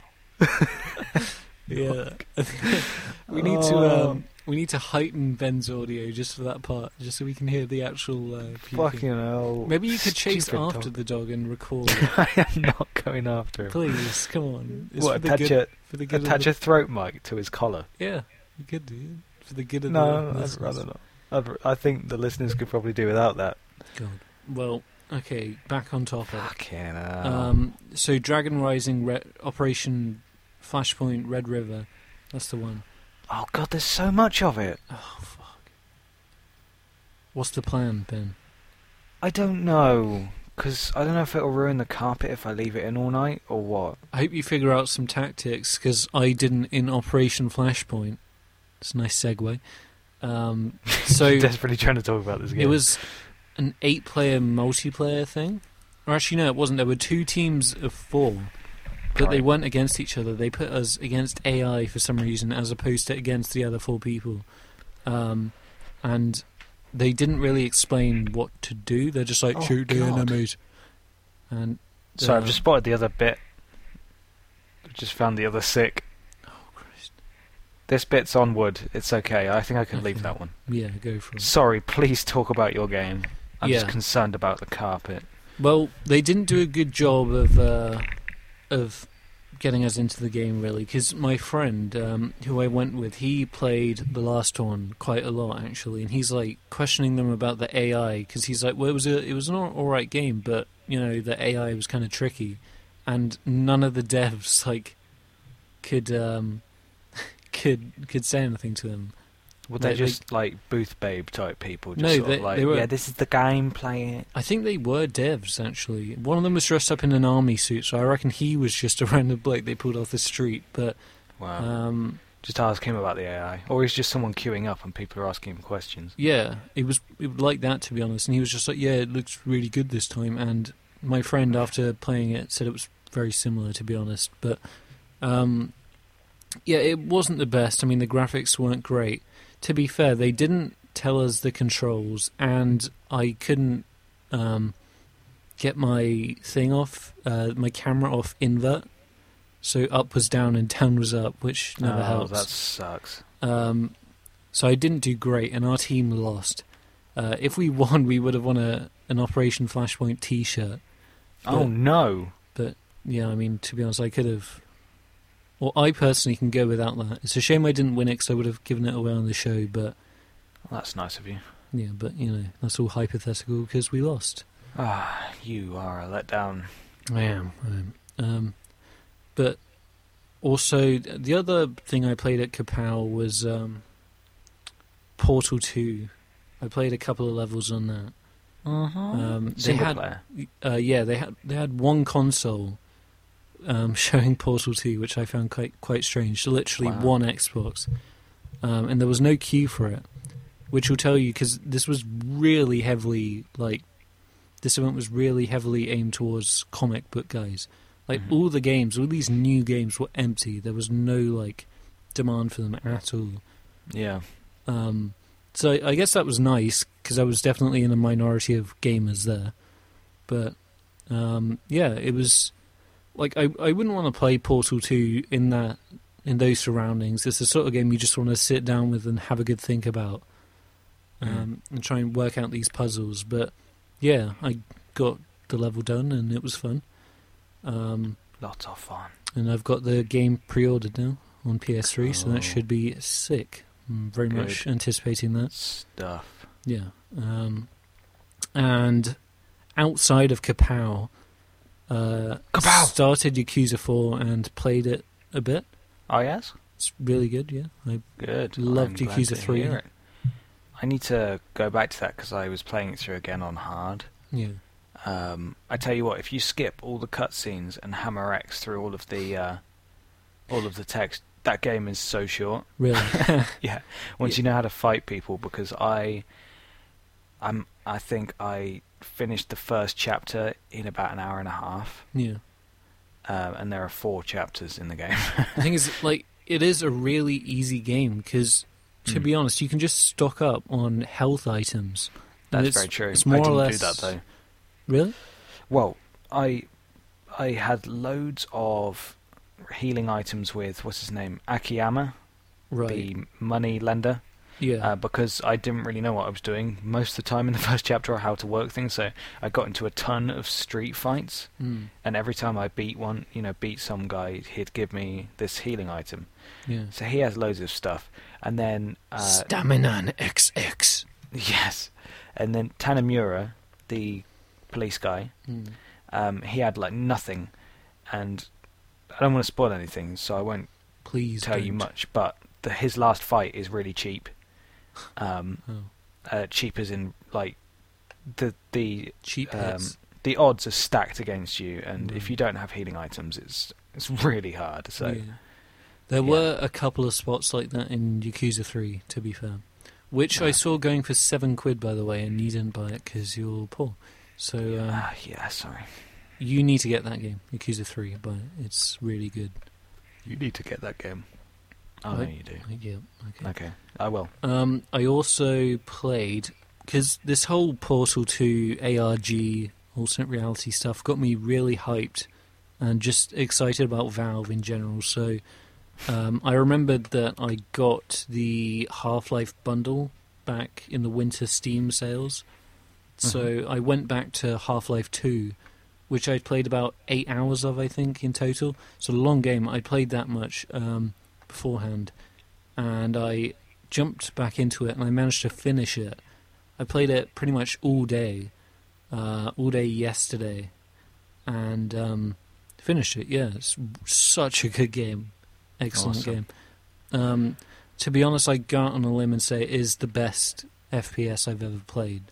yeah. I think we need to Oh. um, we need to heighten Ben's audio just for that part, just so we can hear the actual uh, puking. Fucking hell. Maybe you could chase Stupid after dog. the dog and record. I am not going after him. Please, come on. It's What, for the attach good, a, for the good attach of a throat mic to his collar? the, Yeah, you could do. For the good of No, the I'd listeners. rather not. I'd, r- I think the listeners could probably do without that. God. Well, okay, back on topic. Fucking hell. Um, so Dragon Rising, Re- Operation Flashpoint, Red River. That's the one. Oh god, there's so much of it. Oh, fuck. What's the plan, Ben? I don't know. Because I don't know if it'll ruin the carpet if I leave it in all night, or what. I hope you figure out some tactics, because I didn't in Operation Flashpoint. It's a nice segue. Um, so Desperately trying to talk about this game. it was an eight-player multiplayer thing. Or actually, no, it wasn't. There were two teams of four, but they Right. weren't against each other. They put us against A I for some reason, as opposed to against the other four people. Um, and they didn't really explain what to do. They're just like, Oh, shoot the God. enemies. And Sorry, I've uh, just spotted the other bit. I've just found the other sick. Oh, Christ. This bit's on wood. It's okay. I think I can leave Okay. that one. Yeah, go for it. Sorry, please talk about your game. I'm Yeah. just concerned about the carpet. Well, they didn't do a good job of uh, of getting us into the game, really, because my friend, um, who I went with, he played the last one quite a lot, actually, and he's like questioning them about the A I, because he's like, well, it was a it was an all right game, but you know the A I was kind of tricky, and none of the devs like could um, could could say anything to them. Were they Like, they- just like booth babe type people? Just No, sort they- of like, they were- yeah, this is the game, play it. I think they were devs, actually. One of them was dressed up in an army suit, so I reckon he was just a random bloke they pulled off the street. But Wow. um, just ask him about the A I. Or he's just someone queuing up and people are asking him questions. yeah, it was it was like that, to be honest. And he was just like, yeah, it looks really good this time. And my friend, after playing it, said it was very similar, to be honest. But um, yeah, it wasn't the best. I mean, the graphics weren't great. To be fair, they didn't tell us the controls, and I couldn't um, get my thing off, uh, my camera off invert. So up was down and down was up, which never oh, helps. that sucks. Um, so I didn't do great, and our team lost. Uh, if we won, we would have won a an Operation Flashpoint T-shirt. Oh But- no. Yeah, I mean, to be honest, I could have. Well, I personally can go without that. It's a shame I didn't win it, because I would have given it away on the show. But Well, that's nice of you. yeah, but you know, that's all hypothetical because we lost. Ah, you are a letdown. I am. I am. Um, but also, the other thing I played at Kapow was um, Portal two. I played a couple of levels on that. Uh-huh. Um, they Single had, player. uh, yeah, they had they had one console um, showing Portal two, which I found quite quite strange. So literally Wow. one Xbox, um, and there was no queue for it, which will tell you because this was really heavily like this event was really heavily aimed towards comic book guys. Like Mhm. all the games, all these new games were empty. There was no like demand for them at all. Yeah. Um, so I guess that was nice because I was definitely in a minority of gamers there. But um, yeah, it was like I I wouldn't want to play Portal two in that in those surroundings. It's the sort of game you just want to sit down with and have a good think about, um, and try and work out these puzzles. But yeah, I got the level done and it was fun. Um, Lots of fun. and I've got the game pre-ordered now on P S three, so that Cool. should be sick. I'm very much Good. anticipating that. Stuff. Yeah. Um, and outside of Kapow, uh, Kapow! started Yakuza four and played it a bit. Oh, yes? It's really good, yeah. I, Good. Loved I'm glad Yakuza to three. hear it. I need to go back to that because I was playing it through again on hard. yeah. Um, I tell you what, if you skip all the cutscenes and hammer X through all of the uh, all of the text, that game is so short. Really? Yeah, once Yeah. you know how to fight people, because I, I'm, I think I finished the first chapter in about an hour and a half, yeah. um, and there are four chapters in the game. The thing is, like, it is a really easy game because, to Mm. be honest, you can just stock up on health items. And That's it's- very true. It's I more didn't or less do that though. Really? Well, I, I had loads of healing items with what's his name, Akiyama, Right. the money lender. Yeah. uh, because I didn't really know what I was doing most of the time in the first chapter or how to work things. So I got into a ton of street fights, Mm. and every time I beat one, you know, beat some guy, he'd give me this healing item. Yeah. So he has loads of stuff, and then uh, Staminan X X. yes, and then Tanamura, the police guy, Mm. um, he had like nothing, and I don't want to spoil anything, so I won't Please tell you don't. much. But the, his last fight is really cheap. Um, Oh. uh, cheap as in like the the Cheap um, hits. the odds are stacked against you, and Right. if you don't have healing items, it's it's really hard. So Yeah. There yeah. were a couple of spots like that in Yakuza three, to be fair. Which I Yeah. saw going for seven quid, by the way, and you didn't buy it because you're poor. So um, Ah, yeah, sorry. you need to get that game, Yakuza three, but it's really good. You need to get that game. Oh, no, Right. you do. Yeah, okay. Okay, I will. Um, I also played, because this whole Portal two A R G alternate reality stuff got me really hyped and just excited about Valve in general. So um, I remembered that I got the Half-Life bundle back in the winter Steam sales. So I went back to Half-Life two, which I'd played about eight hours of, I think, in total. So a long game. I played that much um, beforehand. And I jumped back into it, and I managed to finish it. I played it pretty much all day, uh, all day yesterday, and um, finished it. Yeah, it's such a good game, excellent Awesome. game. Um, to be honest, I go out on a limb and say it is the best F P S I've ever played.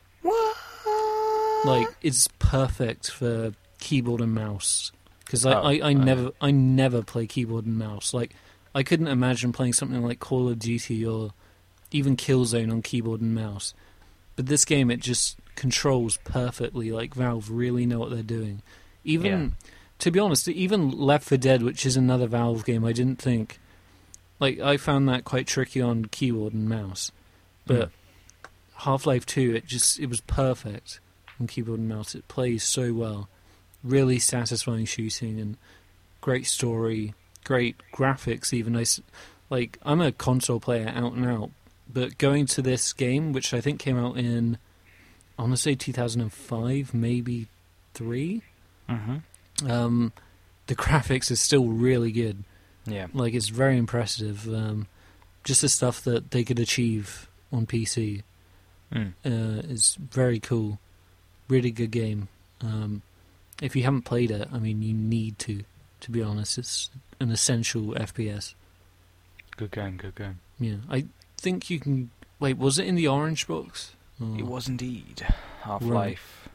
Like, it's perfect for keyboard and mouse, because I, Oh, I, I oh. never I never play keyboard and mouse. Like, I couldn't imagine playing something like Call of Duty or even Killzone on keyboard and mouse. But this game, it just controls perfectly. Like, Valve really know what they're doing. Even, Yeah. to be honest, even Left four Dead, which is another Valve game, I didn't think... Like, I found that quite tricky on keyboard and mouse. But Half-Life two, it just it was perfect on keyboard and mouse. It plays so well. Really satisfying shooting and great story, great graphics even. I, s- like, I'm a console player out and out, but going to this game, which I think came out in, I want to say two thousand five, maybe three, Mm-hmm. um, the graphics is still really good. Yeah. Like, it's very impressive. Um, just the stuff that they could achieve on P C Mm. uh, is very cool. Really good game. Um, if you haven't played it, I mean, you need to. To be honest, it's an essential F P S. Good game, good game. Yeah, I think you can. Wait, was it in the orange box? Oh. It was indeed Half-Life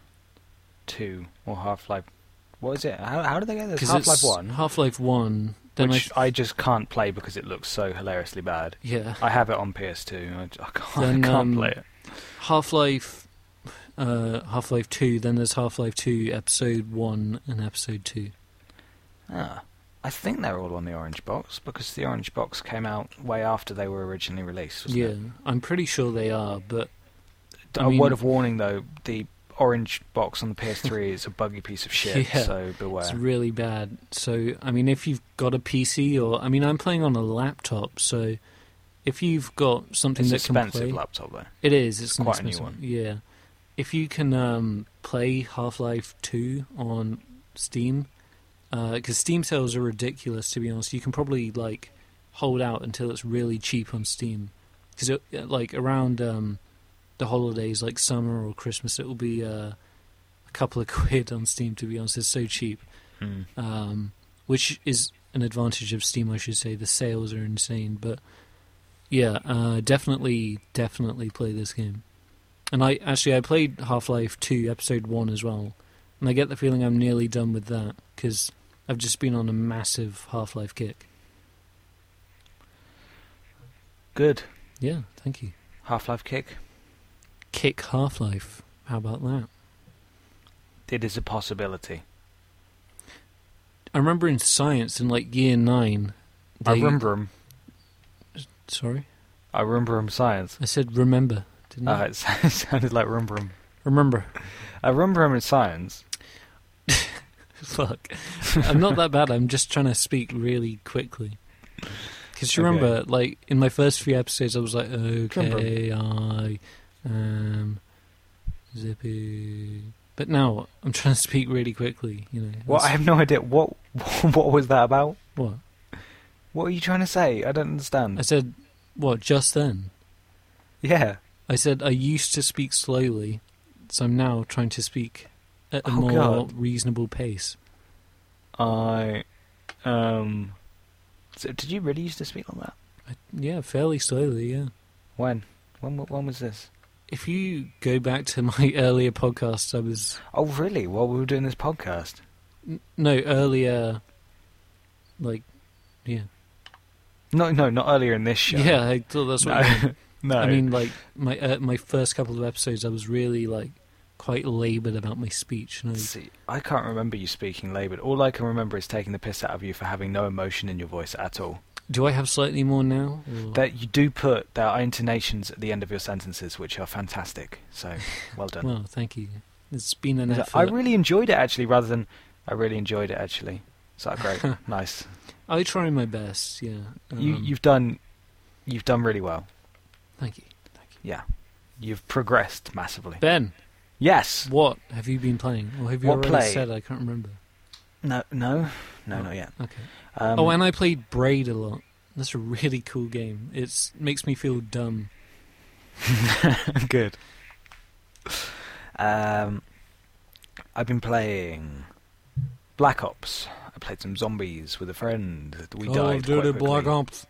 two or Half-Life. What is it? How, how did they get this? 'Cause Half-Life it's one, Half-Life one. Then which I, I just can't play because it looks so hilariously bad. yeah, I have it on P S two. I, I can't, Then, I can't um, play it. Half-Life, uh, Half-Life two. Then there's Half-Life two Episode one and Episode two. Ah, I think they're all on the orange box because the orange box came out way after they were originally released. Wasn't Yeah, it? I'm pretty sure they are, but I A mean- word of warning though: the orange box on the P S three is a buggy piece of shit. Yeah, so beware. it's really bad. So, I mean, if you've got a P C or, I mean, I'm playing on a laptop, so if you've got something It's that can expensive play, laptop though. it is. It's an Quite a new expensive one. Yeah, if you can um, play Half-Life two on Steam, because Steam sales are ridiculous. To be honest, you can probably like hold out until it's really cheap on Steam, because like around um, the holidays, like summer or Christmas, it will be uh, a couple of quid on Steam. To be honest, it's so cheap. Mm. Um, which is an advantage of Steam, I should say. The sales are insane, but yeah, uh, definitely, definitely play this game. And I actually I played Half-Life two Episode one as well, and I get the feeling I'm nearly done with that because I've just been on a massive Half-Life kick. Good. Yeah, thank you. Half-Life kick. Kick Half-Life. How about that? It is a possibility. I remember in science in like year nine. I they- remember him. Sorry, I remember him science. I said remember, didn't Uh, I? it sounded like remember him. Remember. I remember him in science. Fuck. I'm not that bad. I'm just trying to speak really quickly. Because you Okay. remember, like, in my first few episodes, I was like, Remember. okay, I am zippy. But now, I'm trying to speak really quickly, you know. Well, I That's- have no idea. What What was that about? What? What are you trying to say? I don't understand. I said, what, just then? Yeah. I said I used to speak slowly, so I'm now trying to speak at a Oh, more God. reasonable pace. I. Um. So did you really used to speak like that? I, yeah, fairly slowly, yeah. When? When? When was this? If you go back to my earlier podcasts, I was... Oh, really? While we were doing this podcast? n- No, earlier... Like, yeah. No, no, not earlier in this show. Yeah, I thought that's what No. you meant. no. I mean, like, my uh, my first couple of episodes, I was really, like, quite laboured about my speech. And I, See, I can't remember you speaking laboured. All I can remember is taking the piss out of you for having no emotion in your voice at all. do I have slightly more now? Or- That you do put there are intonations at the end of your sentences, which are fantastic. So, well done. Well, thank you. It's been an Is that- effort. I really enjoyed it actually, rather than I really enjoyed it actually. Is that great? Nice. I try my best, yeah. you Um, you've done you've done really well. Thank you. Thank you. Yeah, you've progressed massively. Ben, Yes. what have you been playing? Or have you What already play? said? I can't remember. No, no, no, Oh. not yet. Okay. Um, oh, and I played Braid a lot. That's a really cool game. It makes me feel dumb. good. Um, I've been playing Black Ops. I played some zombies with a friend. We Call died of Duty quite quickly. Black Ops.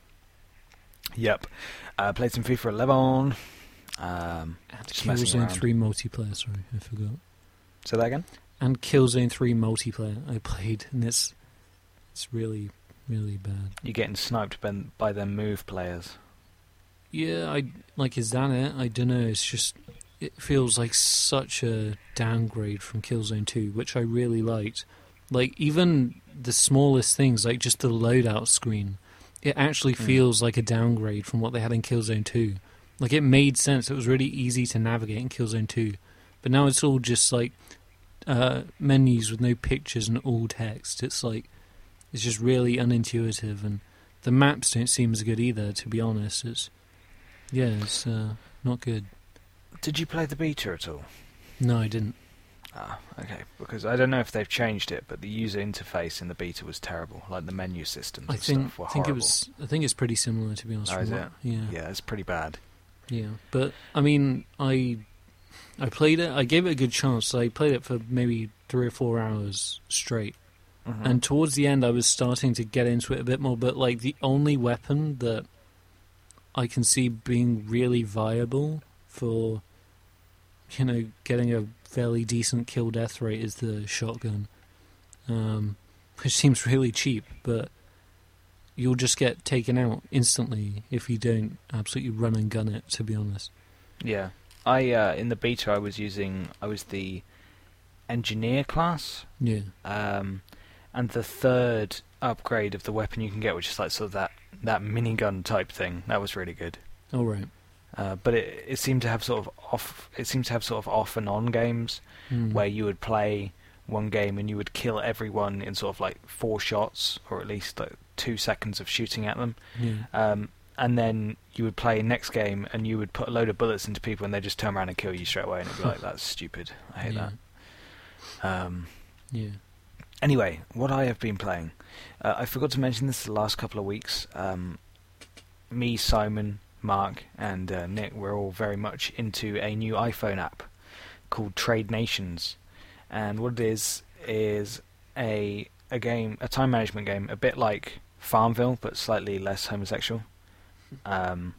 Yep. Uh, played some FIFA eleven. Um, And Just messing Killzone around. three multiplayer, sorry, I forgot. say that again. And Killzone three multiplayer I played, and it's it's really, really bad. You're getting sniped by, by them move players. Yeah, I like is that it? I don't know. It's just it feels like such a downgrade from Killzone two, which I really liked. Like even the smallest things, like just the loadout screen, it actually Hmm. feels like a downgrade from what they had in Killzone two. Like it made sense. It was really easy to navigate in Killzone two, but now it's all just like uh, menus with no pictures and all text. It's like it's just really unintuitive, and the maps don't seem as good either. To be honest, it's yeah, it's uh, not good. Did you play the beta at all? No, I didn't. Ah, okay. Because I don't know if they've changed it, but the user interface in the beta was terrible. Like the menu systems I and think stuff were I think it horrible. was I think it's pretty similar, to be honest. Oh, from is what- it? Yeah, Yeah, it's pretty bad. yeah. But I mean, I I played it. I gave it a good chance. I played it for maybe three or four hours straight. Mhm. And towards the end, I was starting to get into it a bit more. But like the only weapon that I can see being really viable for, you know, getting a fairly decent kill death rate is the shotgun, um, which seems really cheap, but you'll just get taken out instantly if you don't absolutely run and gun it. To be honest, Yeah, I uh, in the beta I was using I was the engineer class, yeah, um, and the third upgrade of the weapon you can get, which is like sort of that that minigun type thing. That was really good. all right. Uh, but it it seemed to have sort of off. It seemed to have sort of off and on games Mm. where you would play one game and you would kill everyone in sort of like four shots, or at least like two seconds of shooting at them. yeah. Um, and then you would play next game and you would put a load of bullets into people and they just turn around and kill you straight away, and it'd be like, that's stupid. I hate yeah. that. Um, Yeah. anyway, what I have been playing, uh, I forgot to mention this the last couple of weeks. Um, me, Simon, Mark, and uh, Nick, we're all very much into a new iPhone app called Trade Nations, and what it is is a a game, a time management game, a bit like Farmville but slightly less homosexual. Um,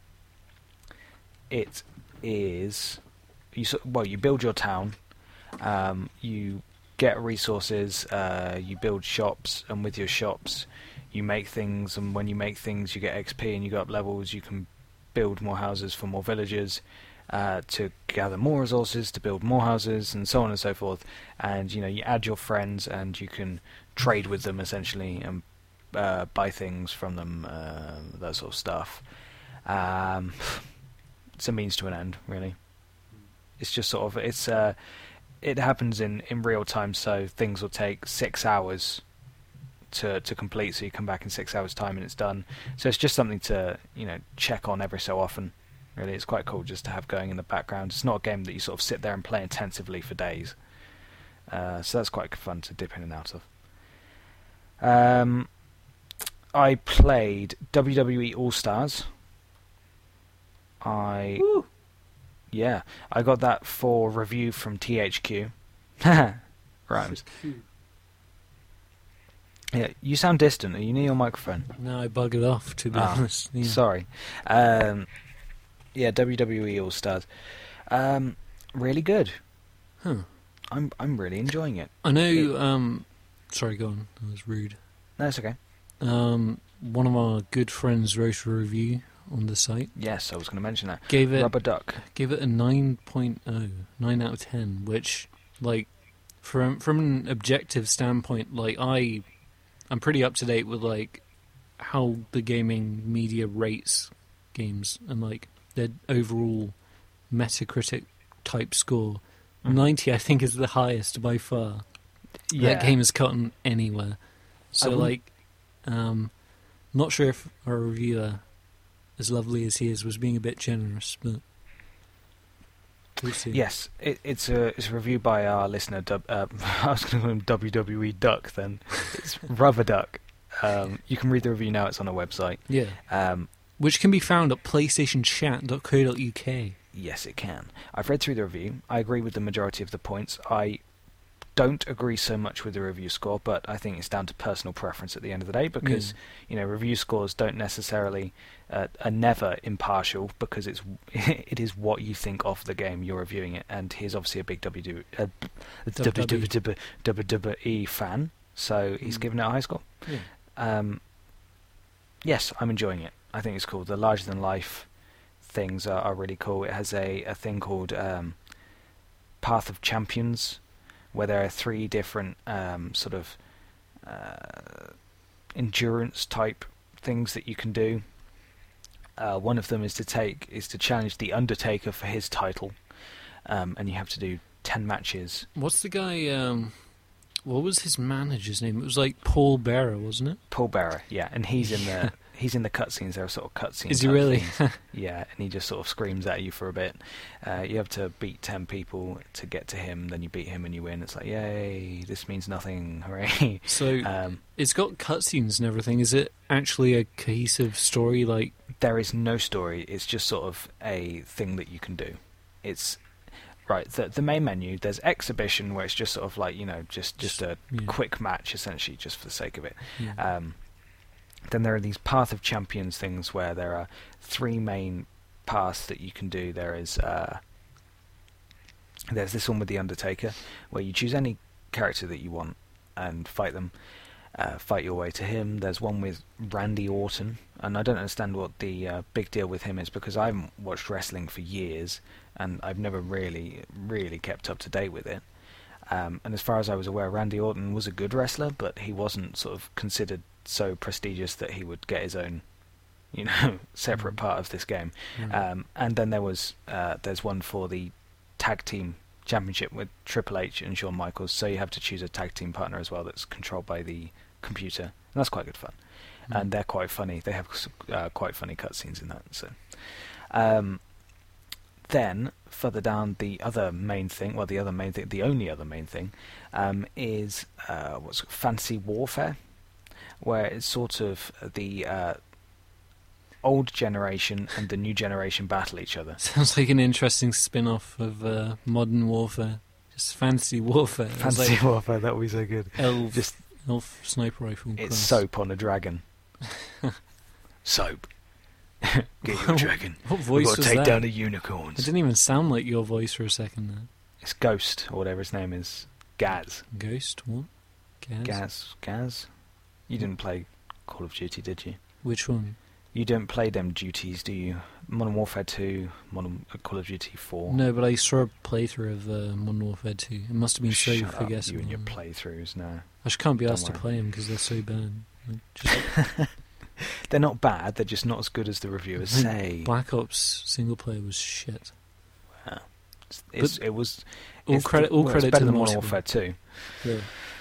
it is you so- well, you build your town, um, you get resources, uh, you build shops, and with your shops, you make things. And when you make things, you get X P, and you go up levels. You can build more houses for more villagers, uh, to gather more resources to build more houses, and so on and so forth. And you know, you add your friends, and you can trade with them essentially, and uh, buy things from them, uh, that sort of stuff. Um, it's a means to an end, really. It's just sort of it's uh, it happens in, in real time, so things will take six hours to to complete. So you come back in six hours' time and it's done. So it's just something to you know check on every so often. Really, it's quite cool just to have going in the background. It's not a game that you sort of sit there and play intensively for days. Uh, so that's quite fun to dip in and out of. Um, I played W W E All Stars. I Woo. yeah, I got that for review from T H Q. Rhymes. Yeah, you sound distant. Are you near your microphone? No, I bug it off, to be Ah, honest. Yeah. Sorry. Um, yeah, W W E All Stars. Um, really good. Huh. I'm I'm really enjoying it. I know. It- Um, sorry, go on. That was rude. No, it's okay. Um, one of our good friends wrote a review on the site. Yes, I was going to mention that. Gave it Rubber Duck. gave it a nine point oh, nine out of ten, which, like, from from an objective standpoint, like I, I'm pretty up to date with like how the gaming media rates games and like their overall Metacritic type score. Mhm. ninety, I think, is the highest by far. Yeah. That game has gotten anywhere. So, wouldn't- like, um, not sure if our reviewer, as lovely as he is, was being a bit generous, but we'll see. Yes, it, it's a it's a review by our listener. Dub, uh, I was going to call him W W E Duck. Then it's Rubber Duck. Um, you can read the review now. It's on our website. Yeah. Um, Which can be found at playstation chat dot co dot uk. yes, it can. I've read through the review. I agree with the majority of the points. I don't agree so much with the review score, but I think it's down to personal preference at the end of the day because you know review scores don't necessarily uh, are never impartial because it's it is what you think of the game you're reviewing it, and he's obviously a big W W E fan, so he's Mm. given it a high score. Yeah. Um, yes, I'm enjoying it. I think it's cool. The larger than life things are, are really cool. It has a, a thing called um, Path of Champions, where there are three different um, sort of uh, endurance type things that you can do. Uh, one of them is to take is to challenge the Undertaker for his title, um, and you have to do ten matches. What's the guy, um, what was his manager's name? It was like Paul Bearer, wasn't it? Paul Bearer, yeah, and he's in the he's in the cutscenes. There are sort of cutscenes. Is he type really? things. Yeah, and he just sort of screams at you for a bit. Uh, you have to beat ten people to get to him. Then you beat him and you win. It's like, yay! This means nothing. Hooray! So Um, it's got cutscenes and everything. Is it actually a cohesive story? Like, there is no story. It's just sort of a thing that you can do. It's right. The the main menu. There's exhibition where it's just sort of like you know just just a yeah. quick match essentially, just for the sake of it. Yeah. Um, then there are these Path of Champions things where there are three main paths that you can do. There is uh, there's this one with the Undertaker, where you choose any character that you want and fight them, uh, fight your way to him. There's one with Randy Orton, and I don't understand what the uh, big deal with him is because I haven't watched wrestling for years, and I've never really, really kept up to date with it. Um, and as far as I was aware, Randy Orton was a good wrestler, but he wasn't sort of considered so prestigious that he would get his own, you know, separate Mm. part of this game. Mm. Um, and then there was uh, there's one for the tag team championship with Triple H and Shawn Michaels. So you have to choose a tag team partner as well that's controlled by the computer, and that's quite good fun. Mm. And they're quite funny. They have uh, quite funny cutscenes in that. So. Um, Then, further down, the other main thing, well, the other main thing, the only other main thing, um, is uh, what's it, Fantasy Warfare, where it's sort of the uh, old generation and the new generation battle each other. Sounds like an interesting spin-off of uh, Modern Warfare. Just fantasy warfare. It's Fantasy like Warfare, that would be so good. elf, Just elf sniper rifle. it's cross. soap on a dragon. Soap. Get your dragon. What We've voice got to was take that? down the It unicorns. didn't even sound like your voice for a second there. It's Ghost, or whatever his name is. Gaz. Ghost? What? Gaz? Gaz. Gaz? You didn't play Call of Duty, did you? Which one? You don't play them duties, do you? Modern Warfare two, Modern uh, Call of Duty four. No, but I saw a playthrough of uh, Modern Warfare two. It must have been so Shut up, forgettable. you and your playthroughs, no. I just can't be Don't asked to worry. play them because they're so bad. Like, just They're not bad, they're just not as good as the reviewers I think say. Black Ops single player was shit. It's, it was... All it's credit, the- all well, credit it's better to the than Modern multiplayer. Warfare two. Yeah.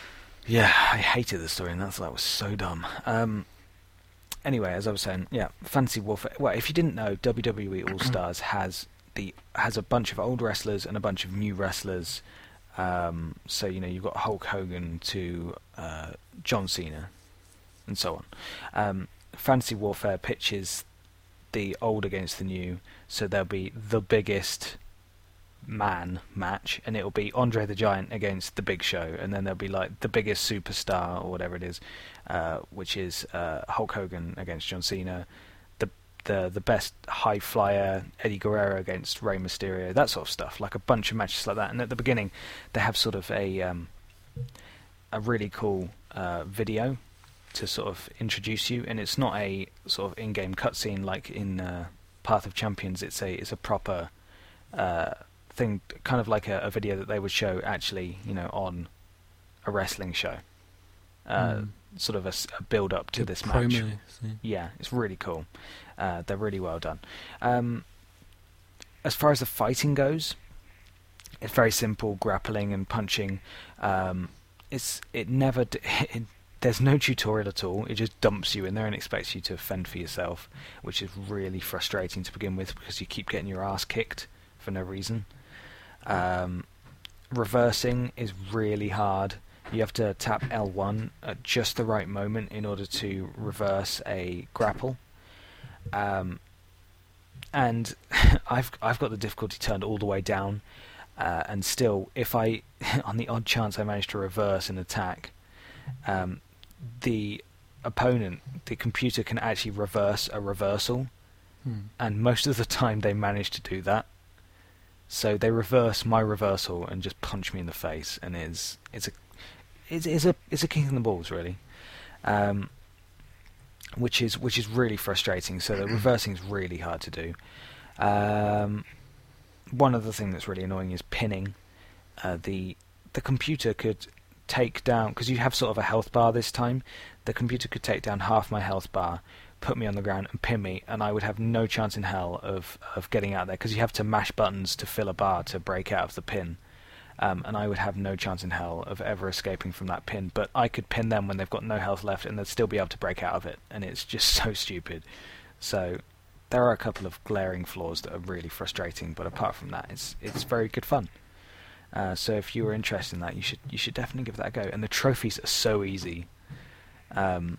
Yeah, I hated the story, and that's that was so dumb. Um, anyway, as I was saying, yeah, Fantasy Warfare. Well, if you didn't know, W W E All Stars has the has a bunch of old wrestlers and a bunch of new wrestlers. Um, so you know you've got Hulk Hogan to uh, John Cena, and so on. Um, Fantasy Warfare pitches the old against the new, so there'll be the biggest man match, and it'll be Andre the Giant against the Big Show, and then there'll be like the biggest superstar or whatever it is, uh, which is uh, Hulk Hogan against John Cena, the the the best high flyer Eddie Guerrero against Rey Mysterio, that sort of stuff, like a bunch of matches like that. And at the beginning, they have sort of a um, a really cool uh, video to sort of introduce you, and it's not a sort of in-game cutscene like in uh, Path of Champions. It's a it's a proper uh, thing, kind of like a, a video that they would show actually, you know, on a wrestling show. Uh, Mm. Sort of a, s- a build up to The this promo match. thing. Yeah, it's really cool. Uh, they're really well done. Um, as far as the fighting goes, it's very simple, grappling and punching. Um, it's it never d- it, there's no tutorial at all. It just dumps you in there and expects you to fend for yourself, which is really frustrating to begin with because you keep getting your ass kicked for no reason. Um, reversing is really hard. You have to tap L one at just the right moment in order to reverse a grapple. Um, and I've I've got the difficulty turned all the way down, uh, and still, if I, on the odd chance I manage to reverse an attack, um, the opponent, the computer can actually reverse a reversal, Hmm. and most of the time they manage to do that. So they reverse my reversal and just punch me in the face, and it's it's a it's, it's a it's a kick in the balls, really, um, which is which is really frustrating. So the reversing is really hard to do. Um, one other thing that's really annoying is pinning. Uh, the the computer could take down, because you have sort of a health bar this time. The computer could take down half my health bar, put me on the ground and pin me, and I would have no chance in hell of, of getting out there, because you have to mash buttons to fill a bar to break out of the pin, um, and I would have no chance in hell of ever escaping from that pin. But I could pin them when they've got no health left, and they'd still be able to break out of it, and it's just so stupid. So there are a couple of glaring flaws that are really frustrating, but apart from that, it's it's very good fun. Uh, so if you were interested in that, you should you should definitely give that a go. And the trophies are so easy. Um,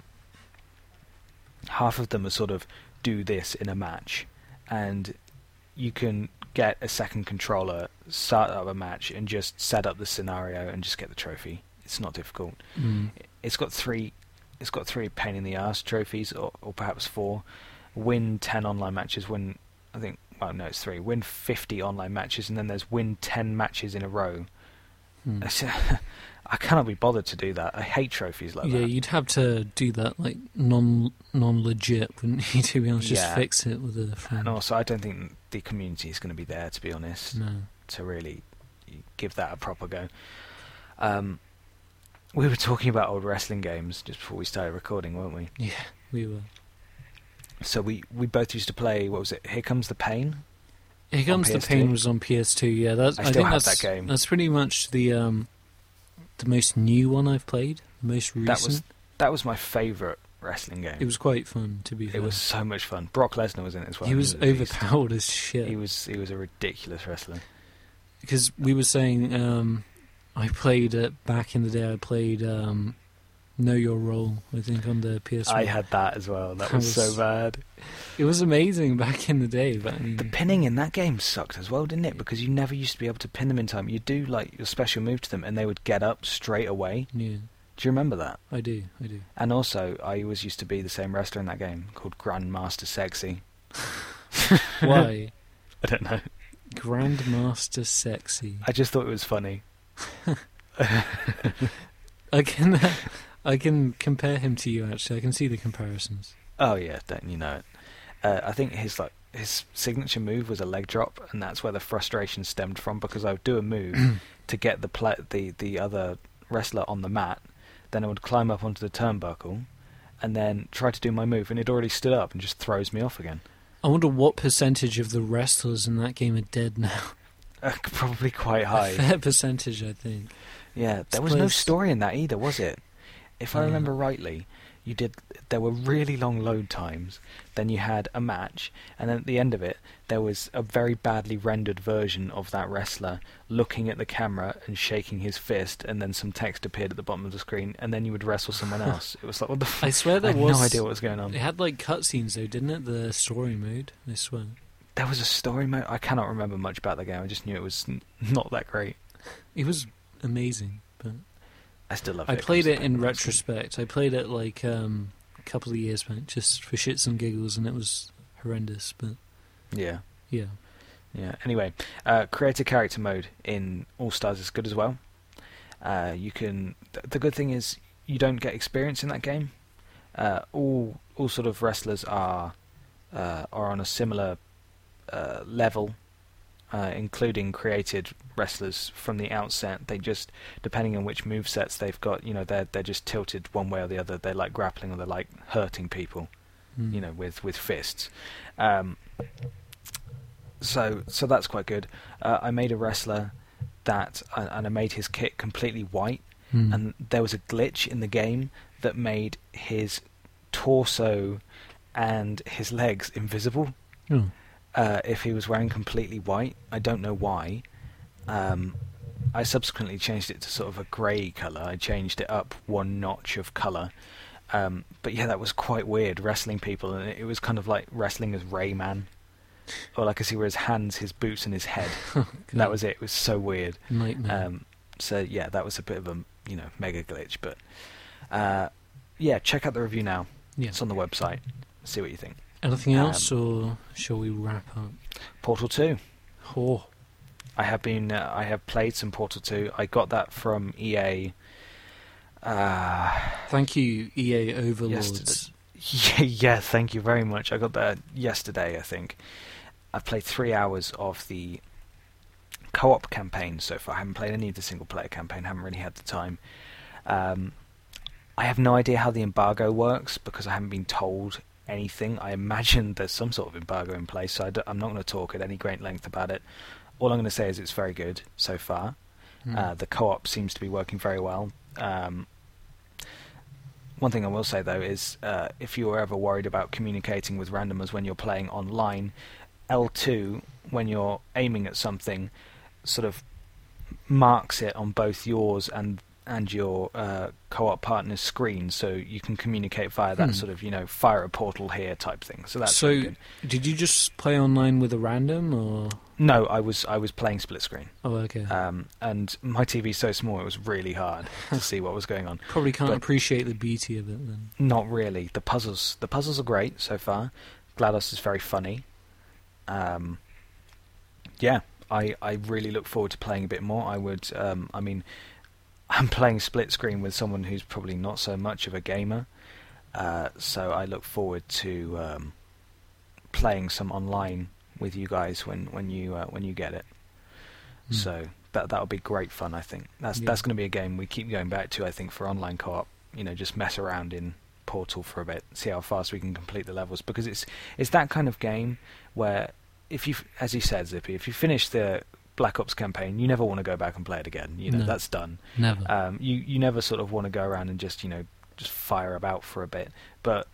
half of them are sort of do this in a match, and you can get a second controller, start up a match, and just set up the scenario and just get the trophy. It's not difficult. Mm. It's got three. It's got three pain in the ass trophies, or, or perhaps four. Win ten online matches. Win, I think. Well, no, it's three. Win fifty online matches, and then there's win ten matches in a row. Hmm. It's, I cannot be bothered to do that. I hate trophies like Yeah, that. you'd have to do that like non non legit, wouldn't you? To be honest, just Yeah. fix it with a friend. And also, I don't think the community is going to be there, to be honest, No. to really give that a proper go. Um, we were talking about old wrestling games just before we started recording, weren't we? Yeah, we were. So we, we both used to play, what was it, Here Comes the Pain? Here Comes the P S two? Pain was on P S two. Yeah, that's. I I, still think have that's that game. That's pretty much the um, the most new one I've played. The most recent. That was that was my favourite wrestling game. It was quite fun, to be fair. It was so much fun. Brock Lesnar was in it as well. He was a beast. overpowered as shit. He was he was a ridiculous wrestler. Because we were saying, um, I played uh, back in the day. I played um, Know Your Role. I think on the P S one. I had that as well. That That was, was- so bad. It was amazing back in the day, but I mean, The pinning in that game sucked as well, didn't it? Because you never used to be able to pin them in time. You'd do like your special move to them, and they would get up straight away. yeah, Do you remember that? I do, I do. And also, I always used to be the same wrestler in that game called Grandmaster Sexy. Why? I don't know. Grandmaster Sexy. I just thought it was funny. I can, I can compare him to you. Actually, I can see the comparisons. Oh yeah, don't you know it? Uh, I think his like his signature move was a leg drop, and that's where the frustration stemmed from. Because I would do a move to get the pla- the the other wrestler on the mat, then I would climb up onto the turnbuckle, and then try to do my move, and he'd already stood up and just throws me off again. I wonder what percentage of the wrestlers in that game are dead now. Uh, probably quite A high. fair percentage, I think. Yeah, there This was no place- story in that either, was it? If I Uh, remember rightly, you did. There were really long load times. Then you had a match, and then at the end of it, there was a very badly rendered version of that wrestler looking at the camera and shaking his fist, and then some text appeared at the bottom of the screen, and then you would wrestle someone else. It was like, what the? F- I swear there I had was. no idea what was going on. It had like cutscenes though, didn't it? The story mode. I swear. There was a story mode. I cannot remember much about the game. I just knew it was n- not that great. It was amazing, but I still love I it. played it in retrospect. I played it like um, a couple of years back, just for shits and giggles, and it was horrendous. But Yeah. yeah, Yeah. Anyway, uh, create a character mode in All Stars is good as well. Uh, you can. Th- the good thing is you don't get experience in that game. Uh, all all sort of wrestlers are uh, are on a similar uh, level, uh, including created wrestlers from the outset. They just, depending on which movesets they've got, you know, they're they're just tilted one way or the other. They like grappling or they like hurting people, Mm. you know, with with fists. Um, so so that's quite good. Uh, I made a wrestler that, uh, and I made his kit completely white, Mm. and there was a glitch in the game that made his torso and his legs invisible Oh. uh, if he was wearing completely white. I don't know why. Um, I subsequently changed it to sort of a grey colour. I changed it up one notch of colour. Um, but yeah, that was quite weird, wrestling people, and it was kind of like wrestling as Rayman. All I could see were his hands, his boots, and his head. And that was it. It was so weird. Nightmare. Um, so yeah, that was a bit of a you know mega glitch. But uh, yeah, check out the review now. yeah. It's on the website. See what you think. Anything um, else, or shall we wrap up? Portal two. Oh, I have been. Uh, I have played some Portal two. I got that from E A. Uh, thank you, E A overlords. yeah, yeah, thank you very much. I got that yesterday, I think. I've played three hours of the co-op campaign so far. I haven't played any of the single-player campaign. Haven't really had the time. Um, I have no idea how the embargo works because I haven't been told anything. I imagine there's some sort of embargo in place, so I d- I'm not going to talk at any great length about it. All I'm going to say is it's very good so far. Mm. Uh, the co-op seems to be working very well. Um, one thing I will say though is uh, if you were ever worried about communicating with randomers when you're playing online, L two, when you're aiming at something, sort of marks it on both yours and and your uh, co-op partner's screen, so you can communicate via that Hmm. sort of, you know, fire a portal here type thing. So that's so, really good. did you just play online with a random, or? No, I was I was playing split screen, Oh, okay. um, and my T V's so small it was really hard to see what was going on. Probably can't but- appreciate the beauty of it then. Not really. The puzzles the puzzles are great so far. GLaDOS is very funny. Um, yeah, I, I really look forward to playing a bit more. I would. Um, I mean, I'm playing split screen with someone who's probably not so much of a gamer, uh, so I look forward to um, playing some online with you guys when when you uh, when you get it. Hmm. So that that'll be great fun. I think that's Yeah. that's going to be a game we keep going back to. I think for online co-op, you know, just mess around in Portal for a bit, see how fast we can complete the levels, because it's it's that kind of game where if you, as you said, Zippy, if you finish the Black Ops campaign, you never want to go back and play it again. You know, No. that's done. Never. Um, you you never sort of want to go around and just you know just fire about for a bit. But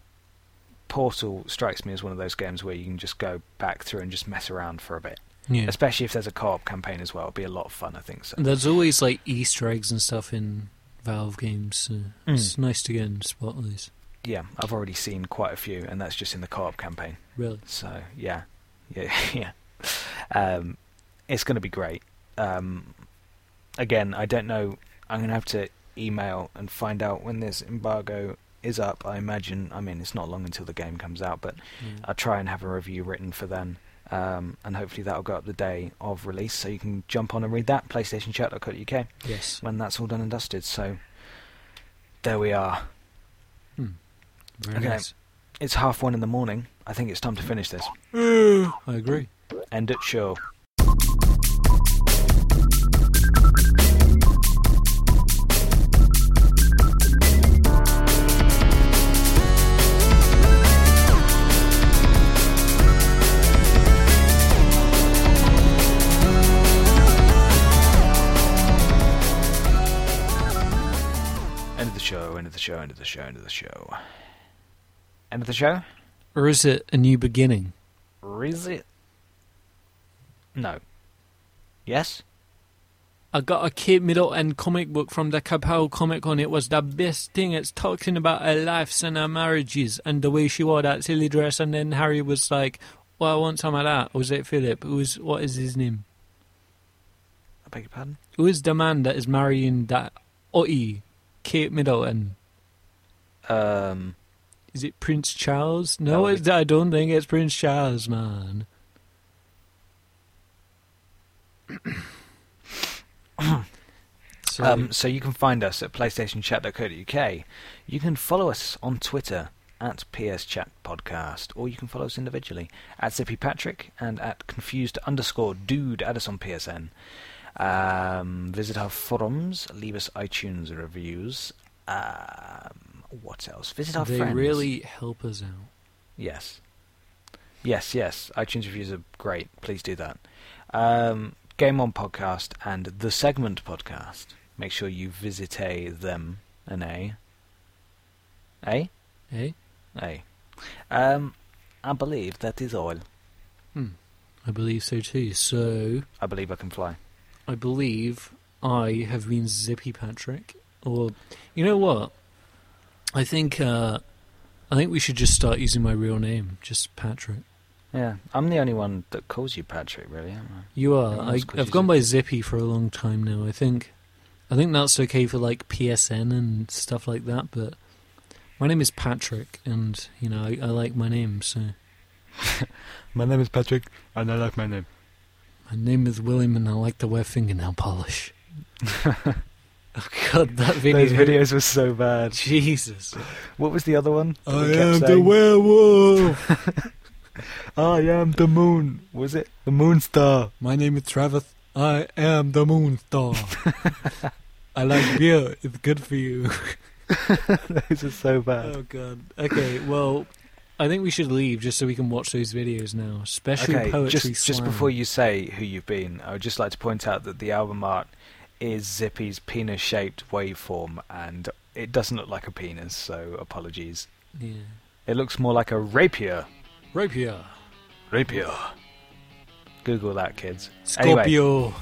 Portal strikes me as one of those games where you can just go back through and just mess around for a bit. yeah. Especially if there's a co-op campaign as well, it'll be a lot of fun. I think so. There's always like Easter eggs and stuff in Valve games. So Mm. It's nice to get and spot those. Yeah, I've already seen quite a few, and that's just in the co-op campaign. Really. So yeah, yeah, yeah. Um, it's going to be great. Um, again, I don't know. I'm going to have to email and find out when this embargo is up. I imagine. I mean, it's not long until the game comes out, but Yeah. I'll try and have a review written for then, um, and hopefully that'll go up the day of release, so you can jump on and read that. PlayStation Chat dot co dot U K Yes. when that's all done and dusted. So there we are. Hmm. Very Okay. nice. It's half one in the morning. I think it's time to finish this. I agree. End it show. show, end of the show, end of the show. End of the show? Or is it a new beginning? Or is it? No. Yes? I got a Kate Middleton comic book from the Kapow Comic Con. It was the best thing. It's talking about her lives and her marriages and the way she wore that silly dress. And then Harry was like, well, I want some of that. Or was it Philip? Who was, what is his name? I beg your pardon? Who is the man that is marrying that Ottie, Kate Middleton? Um, Is it Prince Charles? That No, would it's, I don't think it's Prince Charles, man. so, um, so you can find us at playstation chat dot co dot uk. You can follow us on Twitter at P S Chat Podcast, or you can follow us individually at Zippy Patrick and at confused underscore dude. Add us on P S N. Um, visit our forums, leave us iTunes reviews. Um, what else? Visit our they friends. really help us out. Yes. Yes, yes. iTunes reviews are great. Please do that. Um, Game On Podcast and The Segment Podcast. Make sure you visit a them an a. A? Eh? A. Um, I believe that is all. Hmm. I believe so too. So, I believe I can fly. I believe I have been Zippy Patrick. Or, you know what? I think, uh, I think we should just start using my real name. Just Patrick. Yeah, I'm the only one that calls you Patrick, really, am I? You are. Everyone I, else calls I've you gone by Zippy for a long time now. I think, I think that's okay for like P S N and stuff like that. But my name is Patrick, and you know I, I like my name. So My name is Patrick, and I like my name. my name is William, and I like to wear fingernail polish. Oh God, that video! Those videos were so bad. Jesus! What was the other one? that I we kept am the saying? werewolf. I am the moon. Was it the moon star? My name is Travis. I am the moon star. I like beer. It's good for you. Those are so bad. Oh God. Okay, well, I think we should leave just so we can watch those videos now. Special Okay, poetry just just slam. before you say who you've been, I would just like to point out that the album art is Zippy's penis-shaped waveform, and it doesn't look like a penis, so apologies. Yeah. It looks more like a rapier. Rapier. Rapier. Google that, kids. Anyway, Scorpio.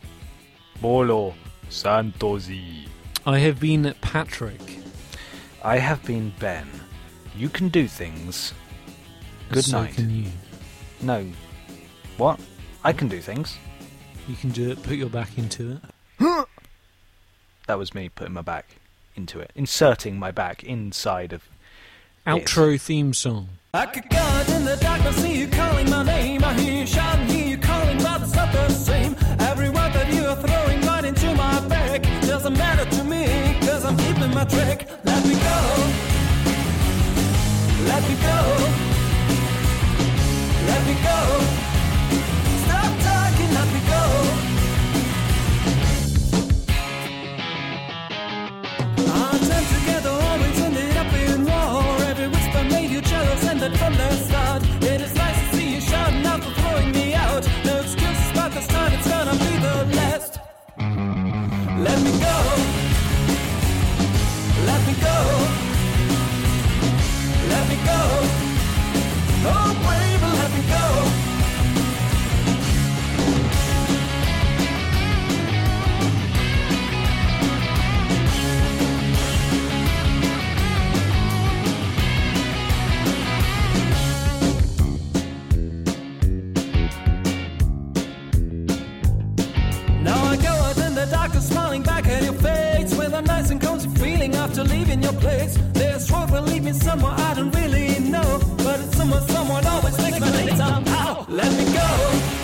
Bolo Santosi. I have been Patrick. I have been Ben. You can do things. Good so night. Can you. No. What? I can do things. You can do it. Put your back into it. That was me putting my back into it. Inserting my back inside of Outro theme song. I could go out in the dark, I see you calling my name. I hear you shouting, hear you calling, but it's not the same. Every word that you are throwing right into my back doesn't matter to me, cause I'm keeping my track. Let me go. Let me go. Let me go. Stop talking, let me go. Our time together always ended up in war. Every whisper made you jealous, and that from the start. It is nice to see you shouting out for throwing me out. No excuses, but this time it's gonna be the last. Let me go. Let me go. Let me go. Oh, baby, let me go. Now I go out in the darkness, smiling back at your face with a nice and cozy feeling after leaving your place. This road will lead me somewhere I don't really know, but it's somewhere someone always takes my name somehow. Let me go.